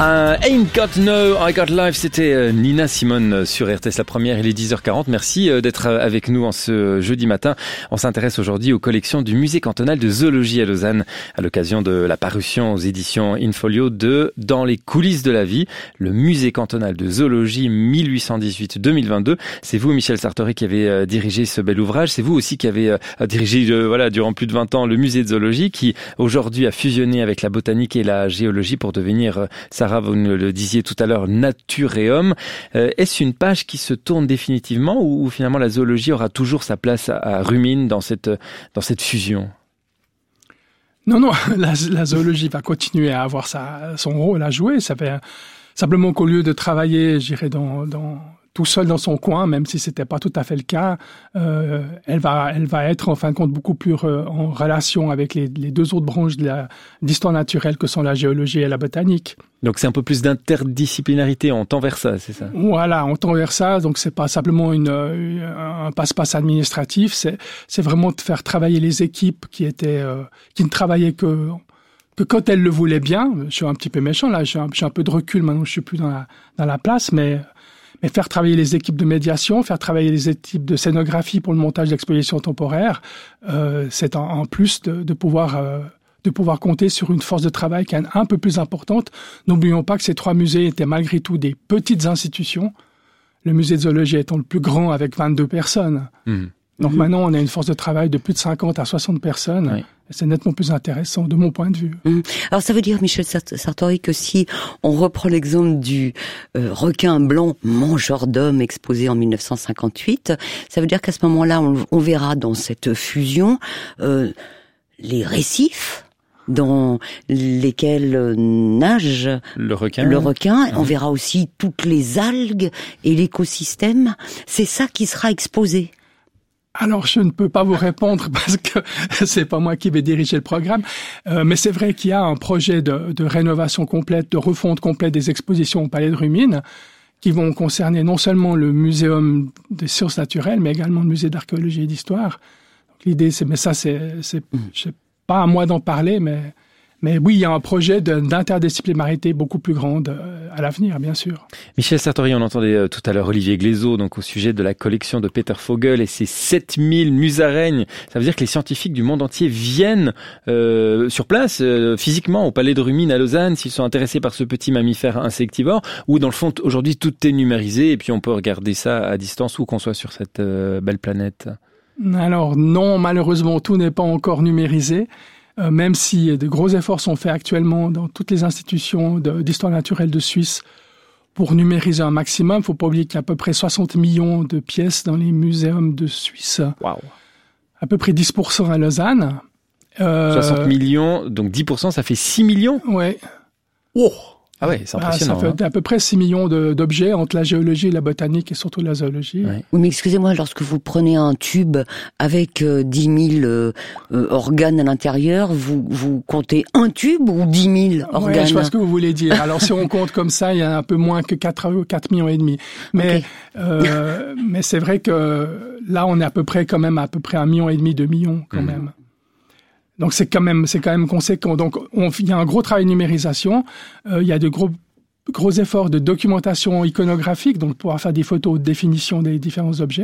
Ain't Got No, I Got Life, c'était Nina Simone sur RTS La Première, il est 10h40. Merci d'être avec nous en ce jeudi matin. On s'intéresse aujourd'hui aux collections du Musée cantonal de zoologie à Lausanne, à l'occasion de la parution aux éditions InFolio de Dans les coulisses de la vie, le Musée cantonal de zoologie 1818-2022. C'est vous, Michel Sartori, qui avez dirigé ce bel ouvrage. C'est vous aussi qui avez dirigé durant plus de 20 ans le musée de zoologie, qui aujourd'hui a fusionné avec la botanique et la géologie pour devenir Sarah, vous le disiez tout à l'heure, Natureum. Est-ce une page qui se tourne définitivement ou finalement la zoologie aura toujours sa place à Rumine dans cette fusion? Non, la zoologie va continuer à avoir son rôle à jouer. Ça fait simplement qu'au lieu de travailler, je dirais, tout seul dans son coin, même si c'était pas tout à fait le cas, elle va être en fin de compte beaucoup plus en relation avec les deux autres branches d'histoire naturelle que sont la géologie et la botanique. Donc c'est un peu plus d'interdisciplinarité, on tend vers ça, c'est ça? Voilà, on tend vers ça, donc c'est pas simplement un passe-passe administratif, c'est vraiment de faire travailler les équipes qui ne travaillaient que quand elles le voulaient bien. Je suis un petit peu méchant là, j'ai un peu de recul maintenant, je suis plus dans la place, mais faire travailler les équipes de médiation, faire travailler les équipes de scénographie pour le montage d'expositions temporaires, c'est en plus de pouvoir compter sur une force de travail qui est un peu plus importante. N'oublions pas que ces 3 musées étaient malgré tout des petites institutions. Le musée de zoologie étant le plus grand avec 22 personnes. Donc maintenant, on a une force de travail de plus de 50 à 60 personnes. Oui. C'est nettement plus intéressant de mon point de vue. Alors ça veut dire, Michel Sartori, que si on reprend l'exemple du requin blanc mangeur d'hommes exposé en 1958, ça veut dire qu'à ce moment-là, on verra dans cette fusion les récifs dans lesquels nage le requin. On verra aussi toutes les algues et l'écosystème. C'est ça qui sera exposé. Alors, je ne peux pas vous répondre parce que c'est pas moi qui vais diriger le programme, mais c'est vrai qu'il y a un projet de rénovation complète, de refonte complète des expositions au Palais de Rumine, qui vont concerner non seulement le Muséum des sciences naturelles, mais également le Musée d'archéologie et d'histoire. Donc, l'idée, c'est pas à moi d'en parler, mais oui, il y a un projet d'interdisciplinarité beaucoup plus grande à l'avenir, bien sûr. Michel Sartori, on entendait tout à l'heure Olivier Glézot, donc au sujet de la collection de Peter Vogel et ses 7000 musaraignes. Ça veut dire que les scientifiques du monde entier viennent sur place, physiquement, au Palais de Rumine à Lausanne, s'ils sont intéressés par ce petit mammifère insectivore, ou dans le fond, aujourd'hui, tout est numérisé et puis on peut regarder ça à distance où qu'on soit sur cette belle planète. Alors non, malheureusement, tout n'est pas encore numérisé. Même si de gros efforts sont faits actuellement dans toutes les institutions d'histoire naturelle de Suisse pour numériser un maximum. Il ne faut pas oublier qu'il y a à peu près 60 millions de pièces dans les muséums de Suisse. Wow. À peu près 10% à Lausanne. 60 millions, donc 10%, ça fait 6 millions? Oui. Oh. Ah ouais, c'est impressionnant. Ça fait à peu près 6 millions d'objets entre la géologie, la botanique et surtout la zoologie. Oui, mais excusez-moi, lorsque vous prenez un tube avec 10 000 organes à l'intérieur, vous comptez un tube ou 10 000 organes? Oui, je vois ce que vous voulez dire. Alors si on compte comme ça, il y a un peu moins que 4 millions et demi. Mais, mais c'est vrai que là, on est à peu près 1,5 million, 2 millions quand même. Donc c'est quand même conséquent. Donc il y a un gros travail de numérisation, il y a de gros efforts de documentation iconographique, donc pour pouvoir faire des photos de définition des différents objets.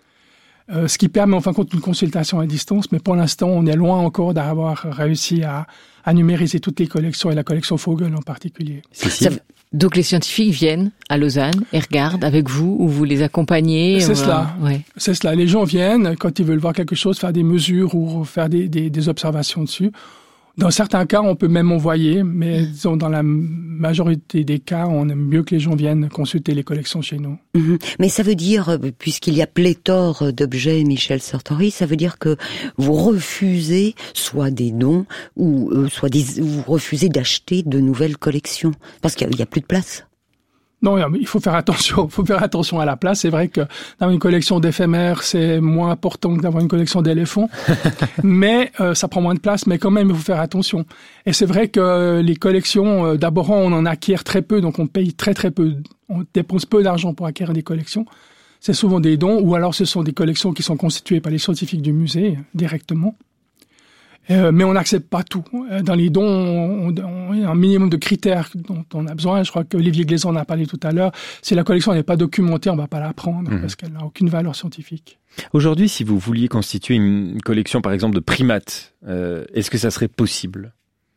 Ce qui permet en fin de compte une consultation à distance, mais pour l'instant on est loin encore d'avoir réussi à numériser toutes les collections et la collection Vogel en particulier. Donc les scientifiques viennent à Lausanne et regardent avec vous ou vous les accompagnez? C'est cela. Ouais. C'est cela. Les gens viennent quand ils veulent voir quelque chose, faire des mesures ou faire des observations dessus. Dans certains cas, on peut même envoyer, mais disons, dans la majorité des cas, on aime mieux que les gens viennent consulter les collections chez nous. Mais ça veut dire, puisqu'il y a pléthore d'objets, Michel Sartori, ça veut dire que vous refusez soit des dons ou vous refusez d'acheter de nouvelles collections parce qu'il y a plus de place. Non, il faut faire attention. Il faut faire attention à la place. C'est vrai que d'avoir une collection d'éphémères, c'est moins important que d'avoir une collection d'éléphants. Mais ça prend moins de place. Mais quand même, il faut faire attention. Et c'est vrai que les collections, d'abord, on en acquiert très peu, donc on paye très très peu. On dépense peu d'argent pour acquérir des collections. C'est souvent des dons, ou alors ce sont des collections qui sont constituées par les scientifiques du musée directement. Mais on n'accepte pas tout. Dans les dons, on a un minimum de critères dont on a besoin. Je crois que Olivier Glaison en a parlé tout à l'heure. Si la collection n'est pas documentée, on ne va pas la prendre parce qu'elle n'a aucune valeur scientifique. Aujourd'hui, si vous vouliez constituer une collection, par exemple, de primates, est-ce que ça serait possible ?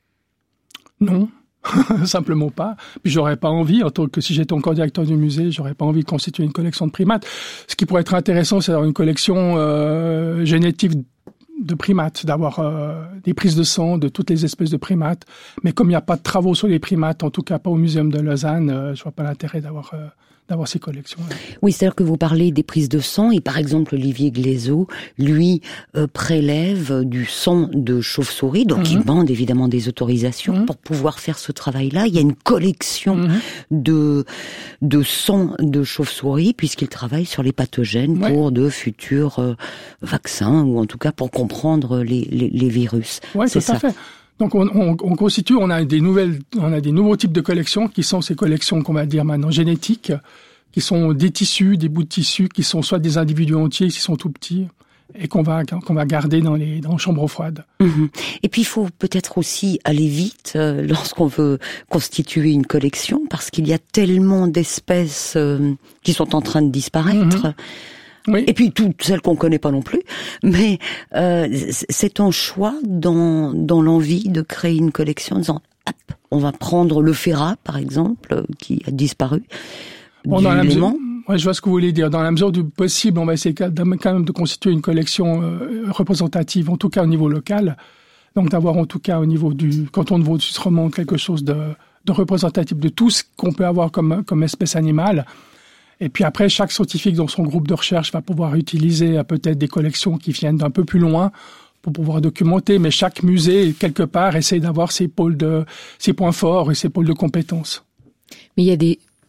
Non. Simplement pas. Puis j'aurais pas envie, en tant que si j'étais encore directeur du musée, j'aurais pas envie de constituer une collection de primates. Ce qui pourrait être intéressant, c'est d'avoir une collection génétique de primates, d'avoir des prises de sang de toutes les espèces de primates. Mais comme il n'y a pas de travaux sur les primates, en tout cas pas au Muséum de Lausanne, je vois pas l'intérêt d'avoir ces collections-là. Oui, c'est-à-dire que vous parlez des prises de sang et par exemple Olivier Glaison, lui, prélève du sang de chauve-souris, donc il demande évidemment des autorisations pour pouvoir faire ce travail-là. Il y a une collection de sang de chauve-souris puisqu'il travaille sur les pathogènes pour de futurs vaccins ou en tout cas pour comprendre les virus. Oui, tout à fait. Donc on constitue, on a des nouveaux types de collections qui sont ces collections qu'on va dire maintenant génétiques, qui sont des tissus, des bouts de tissus qui sont soit des individus entiers qui sont tout petits et qu'on va garder dans chambres froides. Et puis il faut peut-être aussi aller vite lorsqu'on veut constituer une collection parce qu'il y a tellement d'espèces qui sont en train de disparaître. Oui. Et puis toutes celles qu'on connaît pas non plus, mais c'est un choix dans l'envie de créer une collection en disant hop, on va prendre le Ferrat par exemple qui a disparu. Bon, dans la mesure, je vois ce que vous voulez dire. Dans la mesure du possible, on va essayer quand même de constituer une collection représentative, en tout cas au niveau local. Donc d'avoir en tout cas au niveau du canton de Vaud-Suisse-Romande quelque chose de représentatif de tout ce qu'on peut avoir comme espèce animale. Et puis après, chaque scientifique dans son groupe de recherche va pouvoir utiliser peut-être des collections qui viennent d'un peu plus loin pour pouvoir documenter. Mais chaque musée, quelque part, essaie d'avoir ses points forts et ses pôles de compétences. Mais il y a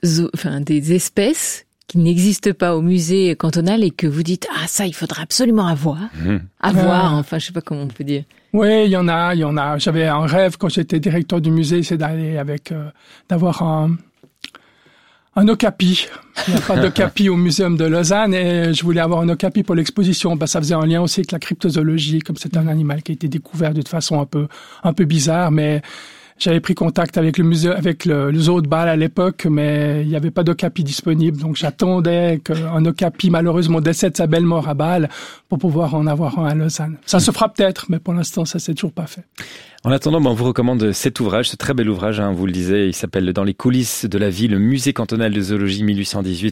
des espèces qui n'existent pas au musée cantonal et que vous dites « Ah, ça, il faudra absolument avoir. » Avoir, enfin, je sais pas comment on peut dire. Oui, il y en a. J'avais un rêve quand j'étais directeur du musée, c'est d'avoir un okapi. Il n'y a pas d'okapi au Muséum de Lausanne et je voulais avoir un okapi pour l'exposition. Ça faisait un lien aussi avec la cryptozoologie, comme c'est un animal qui a été découvert de façon un peu bizarre, mais j'avais pris contact avec le musée, avec le zoo de Bâle à l'époque, mais il n'y avait pas d'okapi disponible. Donc j'attendais qu'un okapi malheureusement décède sa belle mort à Bâle pour pouvoir en avoir un à Lausanne. Ça se fera peut-être, mais pour l'instant ça s'est toujours pas fait. En attendant, on vous recommande cet ouvrage, ce très bel ouvrage, vous le disiez, il s'appelle « Dans les coulisses de la vie, le musée cantonal de zoologie 1818-2022 »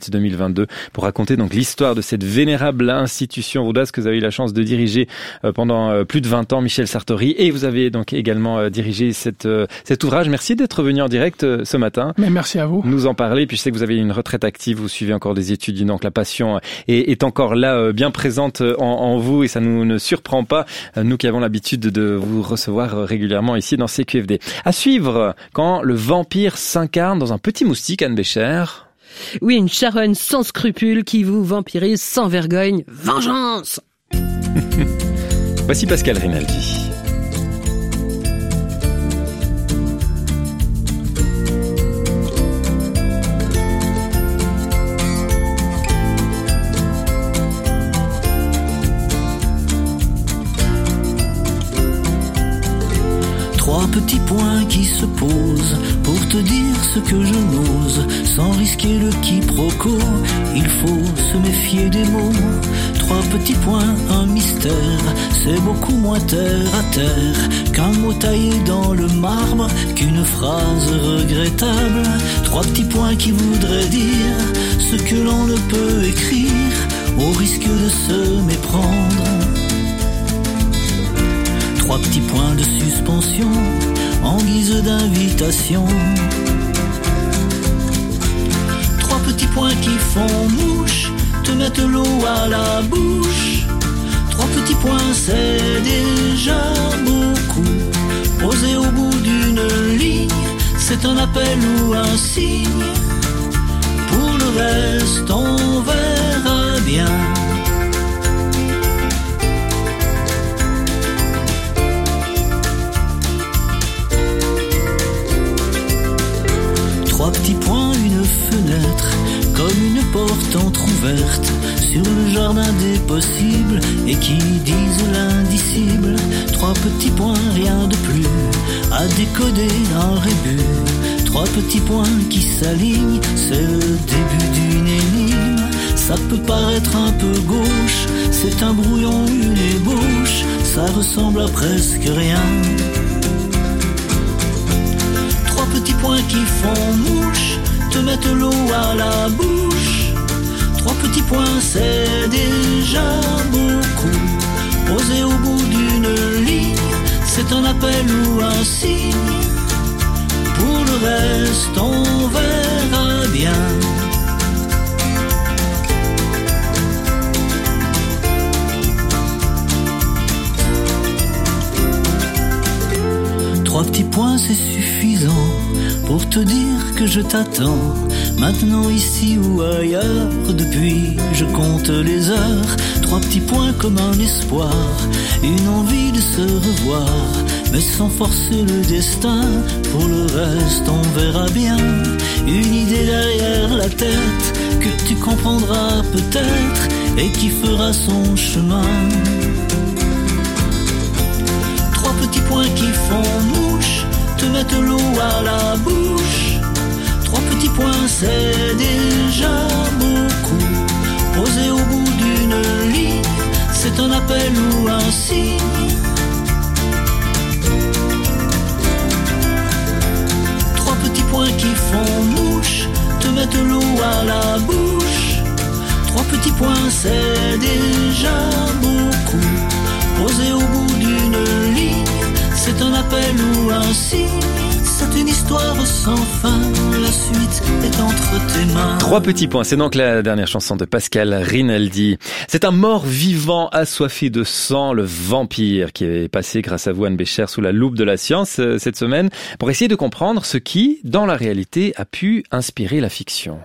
pour raconter donc l'histoire de cette vénérable institution vaudoise que vous avez eu la chance de diriger pendant plus de 20 ans, Michel Sartori, et vous avez donc également dirigé cet ouvrage. Merci d'être venu en direct ce matin. Mais merci à vous. Nous en parler, puis je sais que vous avez une retraite active, vous suivez encore des études, donc la passion est encore là, bien présente en vous, et ça nous ne surprend pas, nous qui avons l'habitude de vous recevoir régulièrement ici dans CQFD. À suivre, quand le vampire s'incarne dans un petit moustique, Anne Bécher. Oui, une charogne sans scrupules qui vous vampirise sans vergogne. Vengeance! Voici Pascal Rinaldi. Trois petits points qui se posent pour te dire ce que je n'ose, sans risquer le quiproquo, il faut se méfier des mots. Trois petits points, un mystère, c'est beaucoup moins terre à terre qu'un mot taillé dans le marbre, qu'une phrase regrettable. Trois petits points qui voudraient dire ce que l'on ne peut écrire, au risque de se méprendre. Trois petits points de suspension en guise d'invitation. Trois petits points qui font mouche, te mettent l'eau à la bouche. Trois petits points, c'est déjà beaucoup. Posé au bout d'une ligne, c'est un appel ou un signe. Pour le reste, on verra bien. Trois petits points, une fenêtre, comme une porte entrouverte sur le jardin des possibles et qui disent lundi indicible. 3 petits points, rien de plus à décoder un rébut. 3 petits points qui s'alignent, c'est le début d'une énigme. Ça peut paraître un peu gauche, c'est un brouillon, une ébauche, ça ressemble à presque rien. 3 petits points qui font mouche, te mettent l'eau à la bouche. 3 petits points, c'est déjà beaucoup. Posé au bout d'une ligne, c'est un appel ou un signe. Pour le reste, on verra bien. Trois petits points, c'est suffisant pour te dire que je t'attends. Maintenant ici ou ailleurs, depuis je compte les heures. 3 petits points comme un espoir, une envie de se revoir, mais sans forcer le destin. Pour le reste on verra bien. Une idée derrière la tête que tu comprendras peut-être et qui fera son chemin. 3 petits points qui font mouche, te mettent l'eau à la bouche. 3 petits points, c'est déjà beaucoup. Posé au bout d'une ligne, c'est un appel ou un signe. 3 petits points qui font mouche, te mettent l'eau à la bouche. 3 petits points, c'est déjà beaucoup. Posé au bout d'une ligne, c'est un appel ou un signe. C'est une histoire sans fin, la suite est entre tes mains. 3 petits points, c'est donc la dernière chanson de Pascal Rinaldi. C'est un mort-vivant assoiffé de sang, le vampire, qui est passé grâce à vous, Anne Bécher, sous la loupe de la science cette semaine, pour essayer de comprendre ce qui, dans la réalité, a pu inspirer la fiction.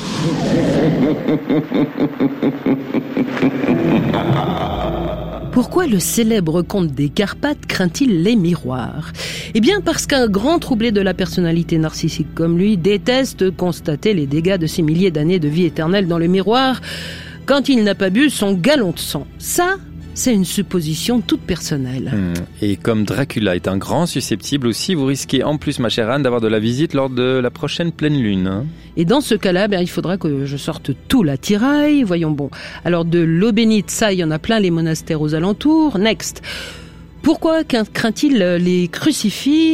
Pourquoi le célèbre comte des Carpates craint-il les miroirs ? Eh bien parce qu'un grand troublé de la personnalité narcissique comme lui déteste constater les dégâts de ces milliers d'années de vie éternelle dans le miroir quand il n'a pas bu son gallon de sang. Ça, c'est une supposition toute personnelle. Et comme Dracula est un grand susceptible aussi, vous risquez en plus, ma chère Anne, d'avoir de la visite lors de la prochaine pleine lune. Et dans ce cas-là, il faudra que je sorte tout l'attirail. Voyons bon. Alors de l'eau bénite, ça, il y en a plein les monastères aux alentours. Next. Pourquoi craint-il les crucifix ?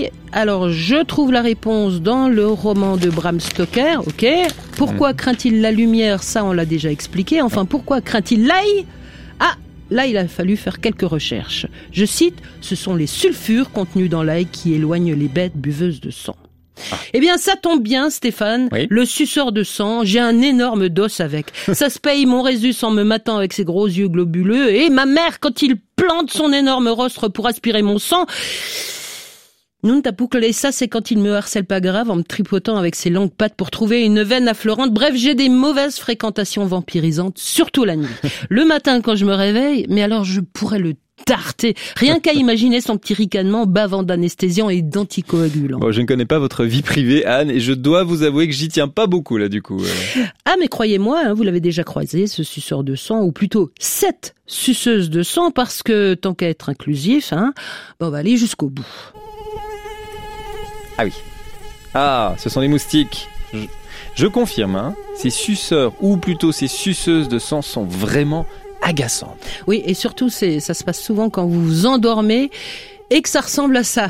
Alors, je trouve la réponse dans le roman de Bram Stoker, ok ? Pourquoi craint-il la lumière ? Ça, on l'a déjà expliqué. Enfin, pourquoi craint-il l'ail ? Ah, là, il a fallu faire quelques recherches. Je cite, « Ce sont les sulfures contenus dans l'ail qui éloignent les bêtes buveuses de sang. » Eh bien, ça tombe bien, Stéphane. Oui. Le suceur de sang, j'ai un énorme dos avec. Ça se paye mon Résus en me matant avec ses gros yeux globuleux. Et ma mère, quand il plante son énorme rostre pour aspirer mon sang... Nous t'as bouclé ça, c'est quand il me harcèle pas grave en me tripotant avec ses longues pattes pour trouver une veine affleurante. Bref, j'ai des mauvaises fréquentations vampirisantes, surtout la nuit. Le matin quand je me réveille, mais alors je pourrais le tarter. Rien qu'à imaginer son petit ricanement bavant d'anesthésiant et d'anticoagulant. Bon, je ne connais pas votre vie privée, Anne, et je dois vous avouer que j'y tiens pas beaucoup, là, du coup. Ah, mais croyez-moi, vous l'avez déjà croisé, ce suceur de sang, ou plutôt cette suceuse de sang, parce que, tant qu'à être inclusif, on va aller jusqu'au bout. Ah oui. Ah, ce sont les moustiques. Je confirme, ces suceurs, ou plutôt ces suceuses de sang sont vraiment agaçantes. Oui, et surtout, ça se passe souvent quand vous vous endormez et que ça ressemble à ça.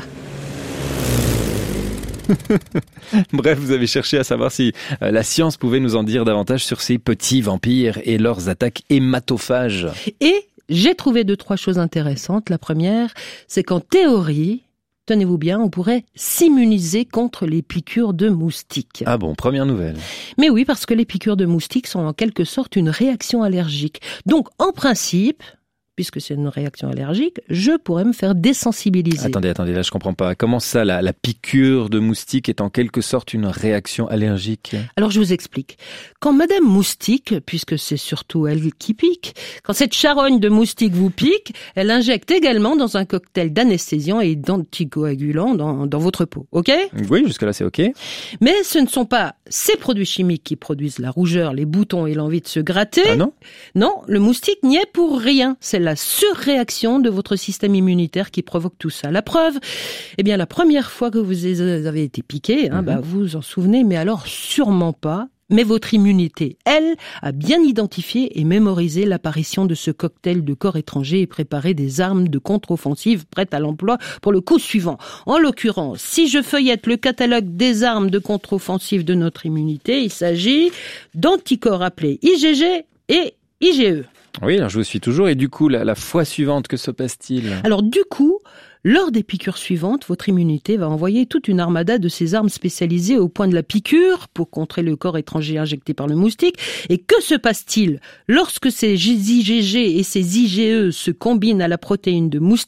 Bref, vous avez cherché à savoir si la science pouvait nous en dire davantage sur ces petits vampires et leurs attaques hématophages. Et j'ai trouvé 2-3 choses intéressantes. La première, c'est qu'en théorie, tenez-vous bien, on pourrait s'immuniser contre les piqûres de moustiques. Ah bon, première nouvelle. Mais oui, parce que les piqûres de moustiques sont en quelque sorte une réaction allergique. Donc, en principe, puisque c'est une réaction allergique, je pourrais me faire désensibiliser. Attendez, là je comprends pas. Comment ça, la piqûre de moustique est en quelque sorte une réaction allergique ? Alors je vous explique. Quand Madame Moustique, puisque c'est surtout elle qui pique, quand cette charogne de moustique vous pique, elle injecte également dans un cocktail d'anesthésiant et d'anticoagulant dans votre peau, ok ? Oui, jusque-là c'est ok. Mais ce ne sont pas ces produits chimiques qui produisent la rougeur, les boutons et l'envie de se gratter. Ah non ? Non, le moustique n'y est pour rien. C'est la surréaction de votre système immunitaire qui provoque tout ça. La preuve, eh bien, la première fois que vous avez été piqué, vous vous en souvenez, mais alors sûrement pas. Mais votre immunité, elle, a bien identifié et mémorisé l'apparition de ce cocktail de corps étrangers et préparé des armes de contre-offensive prêtes à l'emploi pour le coup suivant. En l'occurrence, si je feuillette le catalogue des armes de contre-offensive de notre immunité, il s'agit d'anticorps appelés IgG et IgE. Oui, alors je vous suis toujours. Et du coup, la fois suivante, que se passe-t-il ? Alors du coup, lors des piqûres suivantes, votre immunité va envoyer toute une armada de ces armes spécialisées au point de la piqûre pour contrer le corps étranger injecté par le moustique. Et que se passe-t-il lorsque ces IgG et ces IgE se combinent à la protéine de moustique ?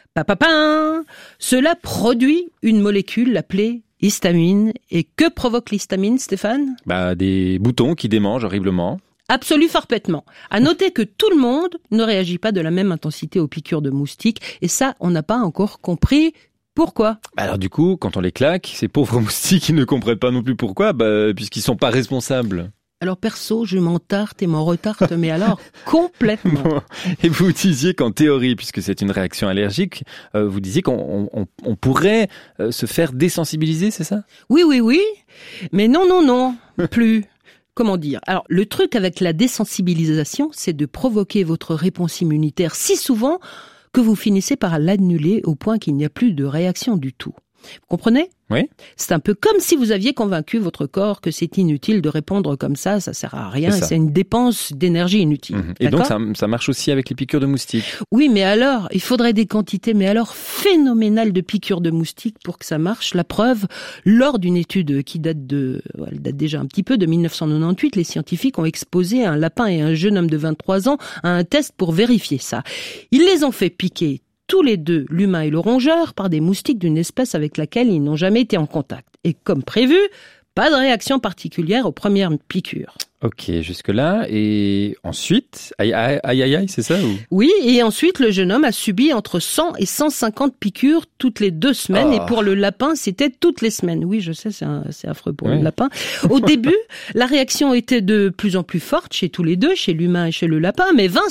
Cela produit une molécule appelée histamine. Et que provoque l'histamine, Stéphane ? Des boutons qui démangent horriblement. Absolu parfaitement. À noter que tout le monde ne réagit pas de la même intensité aux piqûres de moustiques, et ça, on n'a pas encore compris pourquoi. Alors du coup, quand on les claque, ces pauvres moustiques, ils ne comprennent pas non plus pourquoi, puisqu'ils sont pas responsables. Alors perso, je m'en tarte et m'en retarte, mais alors complètement. Bon. Et vous disiez qu'en théorie, puisque c'est une réaction allergique, vous disiez qu'on pourrait se faire désensibiliser, c'est ça ? Oui, mais non, plus. Comment dire ? Alors, le truc avec la désensibilisation, c'est de provoquer votre réponse immunitaire si souvent que vous finissez par l'annuler au point qu'il n'y a plus de réaction du tout. Vous comprenez ? Oui. C'est un peu comme si vous aviez convaincu votre corps que c'est inutile de répondre comme ça sert à rien, et c'est une dépense d'énergie inutile. Et donc ça marche aussi avec les piqûres de moustiques. Oui, mais alors, il faudrait des quantités, phénoménales de piqûres de moustiques pour que ça marche. La preuve, lors d'une étude qui date déjà un petit peu, de 1998, les scientifiques ont exposé un lapin et un jeune homme de 23 ans à un test pour vérifier ça. Ils les ont fait piquer tous les deux, l'humain et le rongeur, par des moustiques d'une espèce avec laquelle ils n'ont jamais été en contact. Et comme prévu, pas de réaction particulière aux premières piqûres. Ok, jusque-là. Et ensuite, aïe, c'est ça ou... Oui, et ensuite, le jeune homme a subi entre 100 et 150 piqûres toutes les 2 semaines. Et pour le lapin, c'était toutes les semaines. Oui, je sais, c'est affreux pour le lapin. Au début, la réaction était de plus en plus forte chez tous les deux, chez l'humain et chez le lapin. Mais 20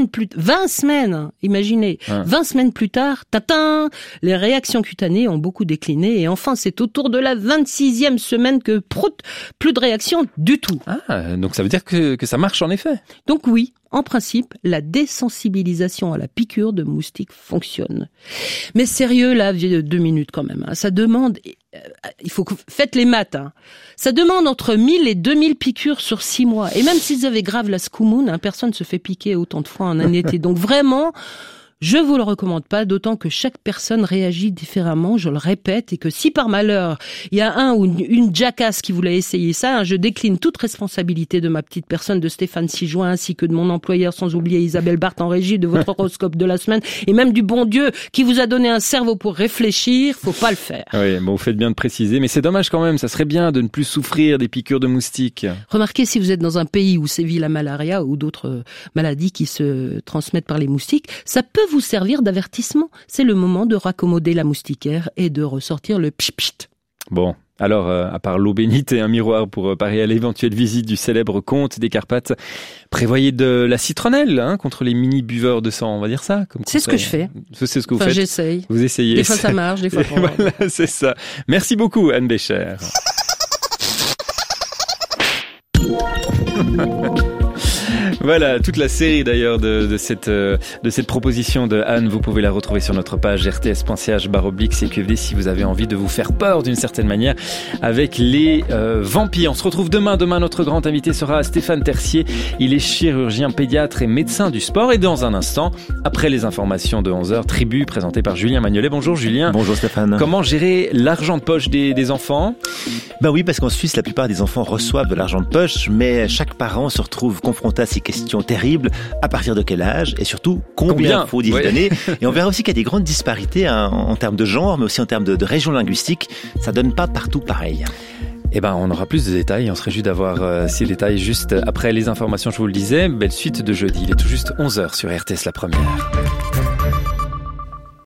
semaines, imaginez, 20 semaines plus tard, les réactions cutanées ont beaucoup décliné. Et enfin, c'est autour de la 26e semaine que plus de réaction du tout. Donc ça veut dire que ça marche en effet. Donc oui, en principe, la désensibilisation à la piqûre de moustique fonctionne. Mais sérieux, là, 2 minutes quand même. Ça demande, faites les maths. Ça demande entre 1000 et 2000 piqûres sur 6 mois. Et même s'ils avaient grave la scoumoune, personne ne se fait piquer autant de fois en un été. Donc vraiment... Je vous le recommande pas, d'autant que chaque personne réagit différemment, je le répète, et que si par malheur, il y a un ou une jackass qui voulait essayer ça, je décline toute responsabilité de ma petite personne, de Stéphane Sijoin, ainsi que de mon employeur, sans oublier Isabelle Barthes en régie, de votre horoscope de la semaine, et même du bon Dieu qui vous a donné un cerveau pour réfléchir, faut pas le faire. Oui, vous faites bien de préciser, mais c'est dommage quand même, ça serait bien de ne plus souffrir des piqûres de moustiques. Remarquez, si vous êtes dans un pays où sévit la malaria ou d'autres maladies qui se transmettent par les moustiques, ça peut vous servir d'avertissement. C'est le moment de raccommoder la moustiquaire et de ressortir le pchit. Bon, alors, à part l'eau bénite et un miroir pour parier à l'éventuelle visite du célèbre comte des Carpates, prévoyez de la citronnelle contre les mini-buveurs de sang, on va dire ça. C'est ce que je fais. C'est ce que vous faites. J'essaye. Vous essayez. Des fois ça marche, des fois pas. Voilà, c'est ça. Merci beaucoup, Anne Bécher. Voilà, toute la série d'ailleurs de cette proposition de Anne, vous pouvez la retrouver sur notre page rts.ch/CQFD si vous avez envie de vous faire peur d'une certaine manière avec les vampires. On se retrouve demain. Demain, notre grand invité sera Stéphane Tercier. Il est chirurgien pédiatre et médecin du sport. Et dans un instant, après les informations de 11h, Tribu présentée par Julien Magnolet. Bonjour Julien. Bonjour Stéphane. Comment gérer l'argent de poche des enfants ? Oui, parce qu'en Suisse, la plupart des enfants reçoivent de l'argent de poche, mais chaque parent se retrouve confronté à ces questions terribles. À partir de quel âge ? Et surtout, combien faut-il donner ? Et on verra aussi qu'il y a des grandes disparités en termes de genre, mais aussi en termes de région linguistique. Ça donne pas partout pareil. On aura plus de détails. On se réjouit d'avoir ces détails juste après les informations, je vous le disais. Belle suite de jeudi. Il est tout juste 11h sur RTS La Première.